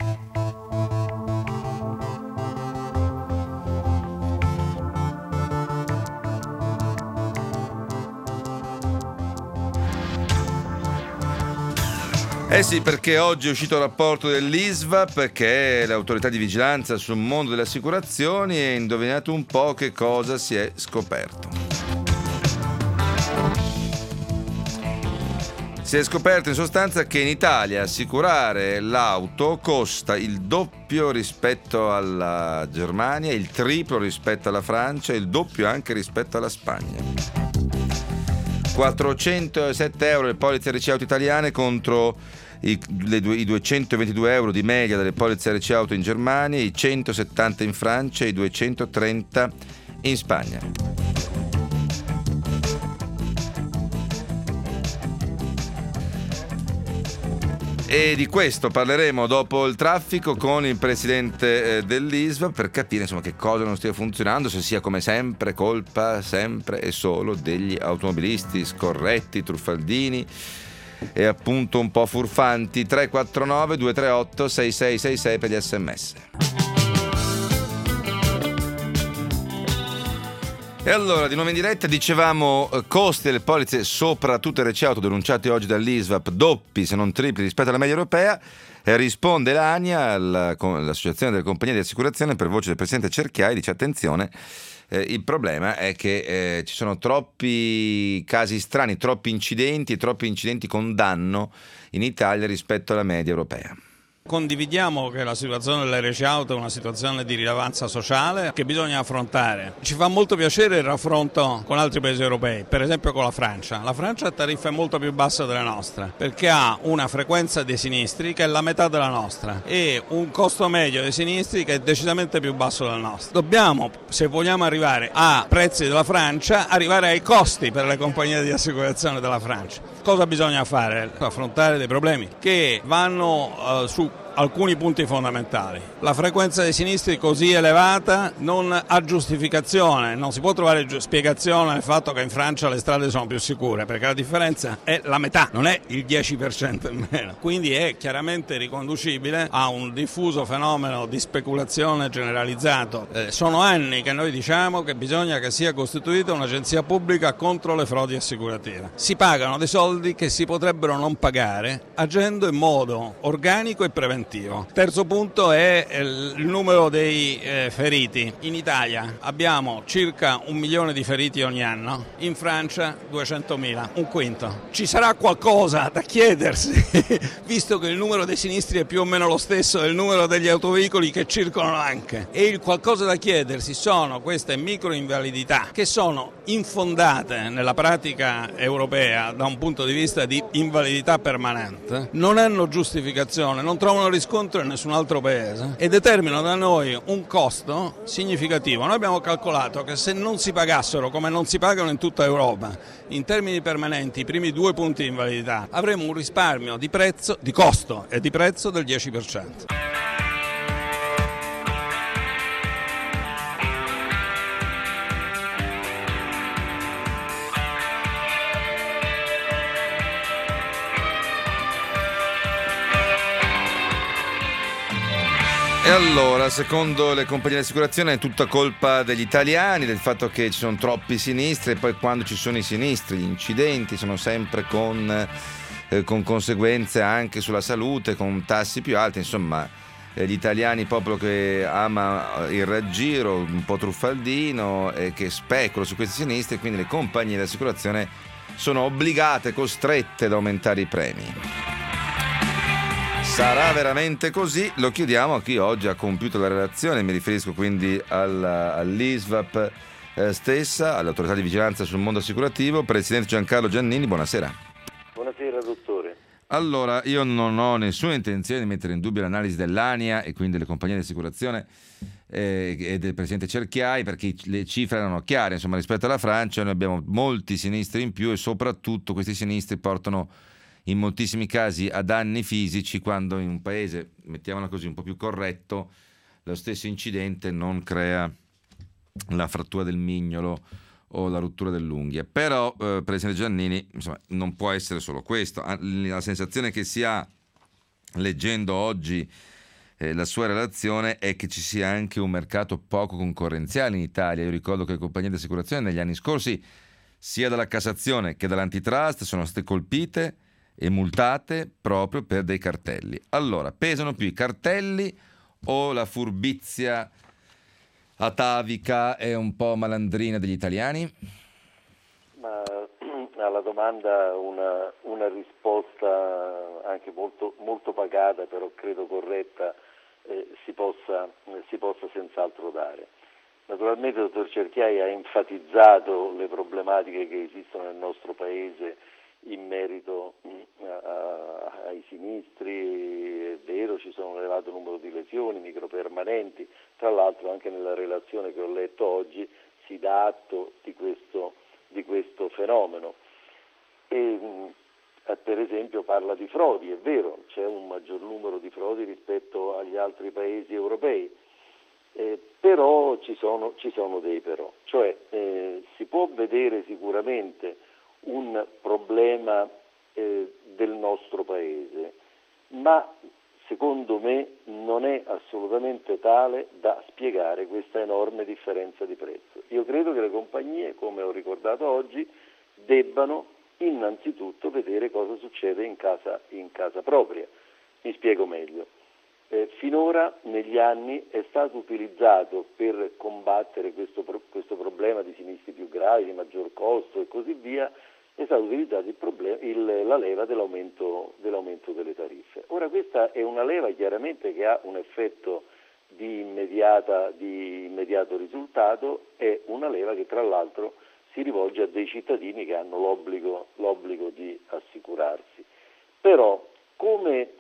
Eh sì, perché oggi è uscito il rapporto dell'I S V A P, che è l'autorità di vigilanza sul mondo delle assicurazioni, e indovinate un po' che cosa si è scoperto. Si è scoperto in sostanza che in Italia assicurare l'auto costa il doppio rispetto alla Germania, il triplo rispetto alla Francia e il doppio anche rispetto alla Spagna. quattrocentosette euro le polizze R C auto italiane contro i, le, i duecentoventidue euro di media delle polizze R C auto in Germania, i centosettanta in Francia e i duecentotrenta in Spagna. E di questo parleremo dopo il traffico con il presidente eh, dell'I S V A per capire insomma che cosa non stia funzionando, se sia come sempre colpa sempre e solo degli automobilisti scorretti, truffaldini e appunto un po' furfanti. Tre quattro nove due tre otto sei sei sei sei per gli sms. E allora, di nuovo in diretta, dicevamo eh, costi delle polizze, soprattutto R C auto, denunciati oggi dall'I S V A P, doppi se non tripli rispetto alla media europea. E risponde l'ANIA, la, l'associazione delle compagnie di assicurazione, per voce del presidente Cerchiai, dice attenzione, eh, il problema è che eh, ci sono troppi casi strani, troppi incidenti e troppi incidenti con danno in Italia rispetto alla media europea. Condividiamo che la situazione dell'R C auto è una situazione di rilevanza sociale che bisogna affrontare. Ci fa molto piacere il raffronto con altri paesi europei, per esempio con la Francia. La Francia ha tariffe molto più basse delle nostre perché ha una frequenza dei sinistri che è la metà della nostra e un costo medio dei sinistri che è decisamente più basso del nostro. Dobbiamo, se vogliamo arrivare a prezzi della Francia, arrivare ai costi per le compagnie di assicurazione della Francia. Cosa bisogna fare? Affrontare dei problemi che vanno uh, su alcuni punti fondamentali. La frequenza dei sinistri così elevata non ha giustificazione, non si può trovare spiegazione al fatto che in Francia le strade sono più sicure, perché la differenza è la metà, non è il dieci per cento in meno. Quindi è chiaramente riconducibile a un diffuso fenomeno di speculazione generalizzato. Eh, sono anni che noi diciamo che bisogna che sia costituita un'agenzia pubblica contro le frodi assicurative. Si pagano dei soldi che si potrebbero non pagare agendo in modo organico e preventivo. Terzo punto è il numero dei eh, feriti. In Italia abbiamo circa un milione di feriti ogni anno, in Francia duecentomila, un quinto. Ci sarà qualcosa da chiedersi, visto che il numero dei sinistri è più o meno lo stesso del numero degli autoveicoli che circolano anche. E il qualcosa da chiedersi sono queste microinvalidità che sono infondate nella pratica europea da un punto di vista di invalidità permanente, non hanno giustificazione, non trovano riscontro in nessun altro paese e determinano da noi un costo significativo. Noi abbiamo calcolato che se non si pagassero, come non si pagano in tutta Europa, in termini permanenti i primi due punti di invalidità, avremo un risparmio di prezzo, di costo e di prezzo del dieci per cento. E allora, secondo le compagnie di assicurazione è tutta colpa degli italiani, del fatto che ci sono troppi sinistri e poi quando ci sono i sinistri, gli incidenti sono sempre con, eh, con conseguenze anche sulla salute, con tassi più alti, insomma eh, gli italiani, popolo che ama il raggiro, un po' truffaldino e che specula su questi sinistri, quindi le compagnie di assicurazione sono obbligate, costrette ad aumentare i premi. Sarà veramente così? Lo chiediamo a chi oggi ha compiuto la relazione, mi riferisco quindi alla, all'I S V A P eh, stessa, all'autorità di vigilanza sul mondo assicurativo. Presidente Giancarlo Giannini, buonasera. Buonasera dottore. Allora, io non ho nessuna intenzione di mettere in dubbio l'analisi dell'ANIA e quindi delle compagnie di assicurazione eh, e del presidente Cerchiai, perché le cifre erano chiare, insomma, rispetto alla Francia noi abbiamo molti sinistri in più e soprattutto questi sinistri portano in moltissimi casi a danni fisici, quando in un paese, mettiamola così, un po' più corretto, lo stesso incidente non crea la frattura del mignolo o la rottura dell'unghia. Però, eh, Presidente Giannini, insomma, non può essere solo questo. La sensazione che si ha leggendo oggi eh, la sua relazione è che ci sia anche un mercato poco concorrenziale in Italia. Io ricordo che le compagnie di assicurazione negli anni scorsi, sia dalla Cassazione che dall'Antitrust, sono state colpite e multate proprio per dei cartelli. Allora, pesano più i cartelli o la furbizia atavica e un po' malandrina degli italiani? Ma alla domanda una, una risposta anche molto, molto pacata, però credo corretta, eh, si possa, eh, si possa senz'altro dare. Naturalmente il dottor Cerchiai ha enfatizzato le problematiche che esistono nel nostro Paese in merito mh, a, a, ai sinistri. È vero, ci sono un elevato numero di lesioni micropermanenti, tra l'altro anche nella relazione che ho letto oggi si dà atto di questo, di questo fenomeno. E, mh, per esempio parla di frodi, è vero, c'è un maggior numero di frodi rispetto agli altri paesi europei. Eh, però ci sono, ci sono dei però, cioè eh, si può vedere sicuramente un problema eh, del nostro Paese, ma secondo me non è assolutamente tale da spiegare questa enorme differenza di prezzo. Io credo che le compagnie, come ho ricordato oggi, debbano innanzitutto vedere cosa succede in casa, in casa propria. Mi spiego meglio. Eh, finora negli anni è stato utilizzato per combattere questo, questo problema di sinistri più gravi, di maggior costo e così via, è stato utilizzato il problema, il, la leva dell'aumento, dell'aumento delle tariffe. Ora questa è una leva chiaramente che ha un effetto di, immediata, di immediato risultato, è una leva che tra l'altro si rivolge a dei cittadini che hanno l'obbligo, l'obbligo di assicurarsi. Però come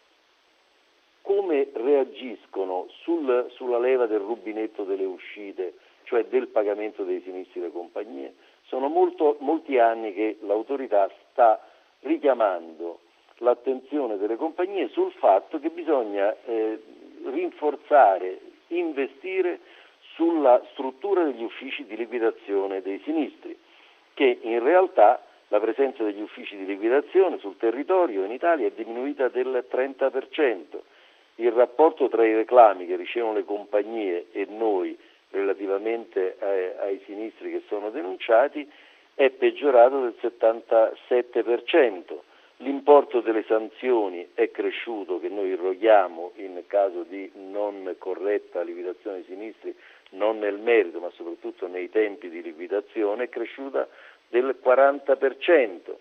come reagiscono sul, sulla leva del rubinetto delle uscite, cioè del pagamento dei sinistri delle compagnie? Sono molto, molti anni che l'autorità sta richiamando l'attenzione delle compagnie sul fatto che bisogna eh, rinforzare, investire sulla struttura degli uffici di liquidazione dei sinistri, che in realtà la presenza degli uffici di liquidazione sul territorio in Italia è diminuita del trenta per cento. Il rapporto tra i reclami che ricevono le compagnie e noi relativamente ai, ai sinistri che sono denunciati è peggiorato del settantasette per cento. L'importo delle sanzioni è cresciuto, che noi irroghiamo in caso di non corretta liquidazione dei sinistri, non nel merito ma soprattutto nei tempi di liquidazione, è cresciuta del quaranta per cento.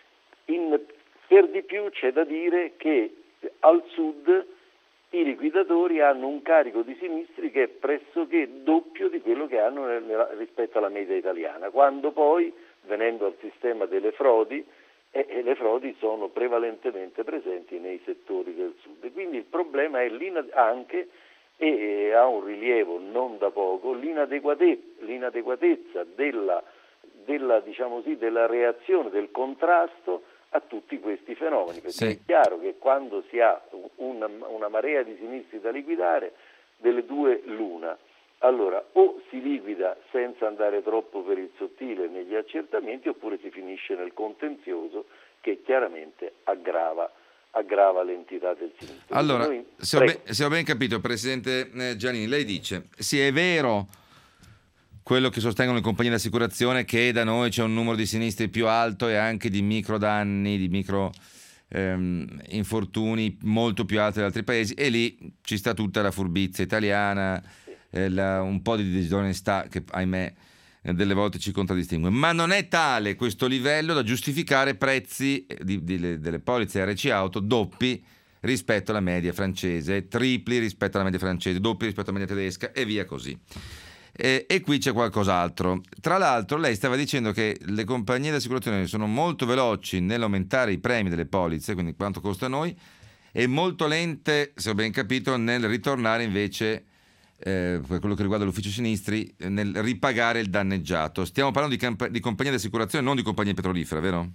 In, per di più c'è da dire che al sud i liquidatori hanno un carico di sinistri che è pressoché doppio di quello che hanno nel, rispetto alla media italiana, quando poi, venendo al sistema delle frodi, e, e le frodi sono prevalentemente presenti nei settori del sud. Quindi il problema è anche, e, e ha un rilievo non da poco, l'inadeguatezza, l'inadeguatezza della, della, diciamo così, della reazione, del contrasto a tutti questi fenomeni, perché sì. È chiaro che quando si ha una, una marea di sinistri da liquidare, delle due l'una, allora o si liquida senza andare troppo per il sottile negli accertamenti, oppure si finisce nel contenzioso che chiaramente aggrava, aggrava l'entità del sinistro. Allora, noi, se, ho ben, se ho ben capito, Presidente Giannini, lei dice, sì è vero quello che sostengono le compagnie di assicurazione, che da noi c'è un numero di sinistri più alto e anche di micro danni, di micro ehm, infortuni molto più alti di altri paesi, e lì ci sta tutta la furbizia italiana, eh, la, un po' di disonestà che ahimè delle volte ci contraddistingue, ma non è tale questo livello da giustificare prezzi di, di, delle polizze R C auto doppi rispetto alla media francese, tripli rispetto alla media francese, doppi rispetto alla media tedesca e via così. E, e qui c'è qualcos'altro. Tra l'altro lei stava dicendo che le compagnie di assicurazione sono molto veloci nell'aumentare i premi delle polizze, quindi quanto costa a noi, e molto lente, se ho ben capito, nel ritornare invece, eh, per quello che riguarda l'ufficio sinistri, nel ripagare il danneggiato. Stiamo parlando di, camp- di compagnie di assicurazione, non di compagnie petrolifere, vero?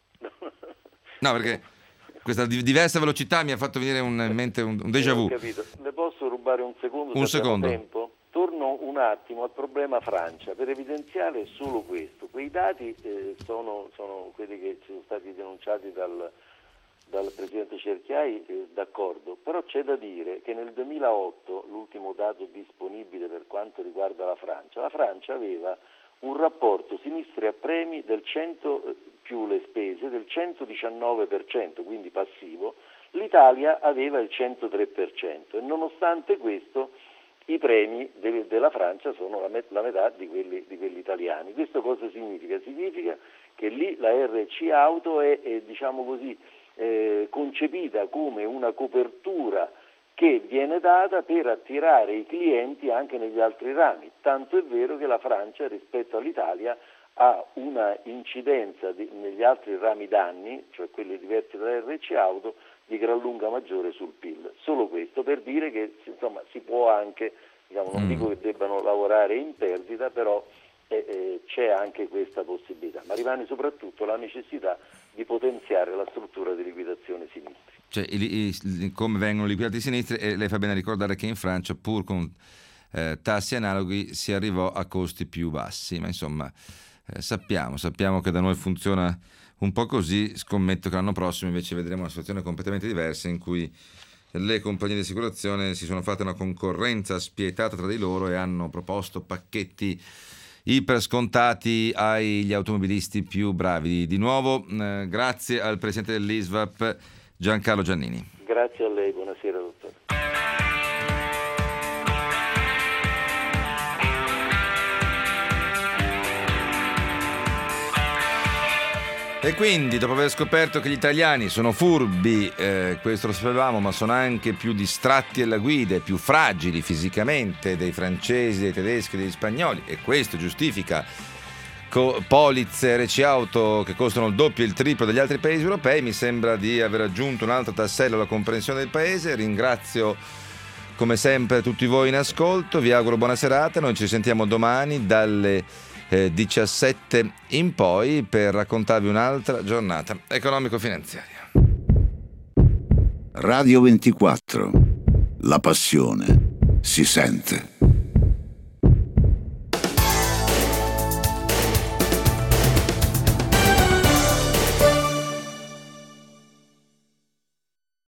No, perché questa diversa velocità mi ha fatto venire un, in mente un, un déjà vu. Ho capito. Le posso rubare un secondo? Un secondo. Tempo? Torno un attimo al problema Francia per evidenziare solo questo. Quei dati eh, sono, sono quelli che sono stati denunciati dal, dal Presidente Cerchiai, eh, d'accordo, però c'è da dire che nel duemilaotto, l'ultimo dato disponibile per quanto riguarda la Francia, la Francia aveva un rapporto sinistri a premi del cento più le spese del centodiciannove per cento, quindi passivo, l'Italia aveva il centotré per cento e nonostante questo i premi de- della Francia sono la, met- la metà di quelli, di quelli italiani. Questo cosa significa? Significa che lì la R C Auto è, è diciamo così, eh, concepita come una copertura che viene data per attirare i clienti anche negli altri rami, tanto è vero che la Francia rispetto all'Italia ha una incidenza di, negli altri rami danni, cioè quelli diversi dalla R C Auto, di gran lunga maggiore sul P I L. Solo questo per dire che insomma si può anche, diciamo, non mm. dico che debbano lavorare in perdita, però eh, eh, c'è anche questa possibilità, ma rimane soprattutto la necessità di potenziare la struttura di liquidazione sinistri. Cioè, i, i, come vengono liquidati i sinistri, e lei fa bene a ricordare che in Francia, pur con eh, tassi analoghi, si arrivò a costi più bassi, ma insomma eh, sappiamo, sappiamo che da noi funziona un po' così. Scommetto che l'anno prossimo invece vedremo una situazione completamente diversa, in cui le compagnie di assicurazione si sono fatte una concorrenza spietata tra di loro e hanno proposto pacchetti iper scontati agli automobilisti più bravi. Di nuovo eh, grazie al presidente dell'I S V A P Giancarlo Giannini. Grazie a lei, buonasera dottore. E quindi, dopo aver scoperto che gli italiani sono furbi, eh, questo lo sapevamo, ma sono anche più distratti alla guida, più fragili fisicamente dei francesi, dei tedeschi, degli spagnoli, e questo giustifica co- polizze R C Auto che costano il doppio e il triplo degli altri paesi europei, mi sembra di aver aggiunto un altro tassello alla comprensione del paese. Ringrazio come sempre tutti voi in ascolto, vi auguro buona serata, noi ci sentiamo domani dalle Eh, diciassette in poi per raccontarvi un'altra giornata economico-finanziaria. Radio ventiquattro, la passione si sente.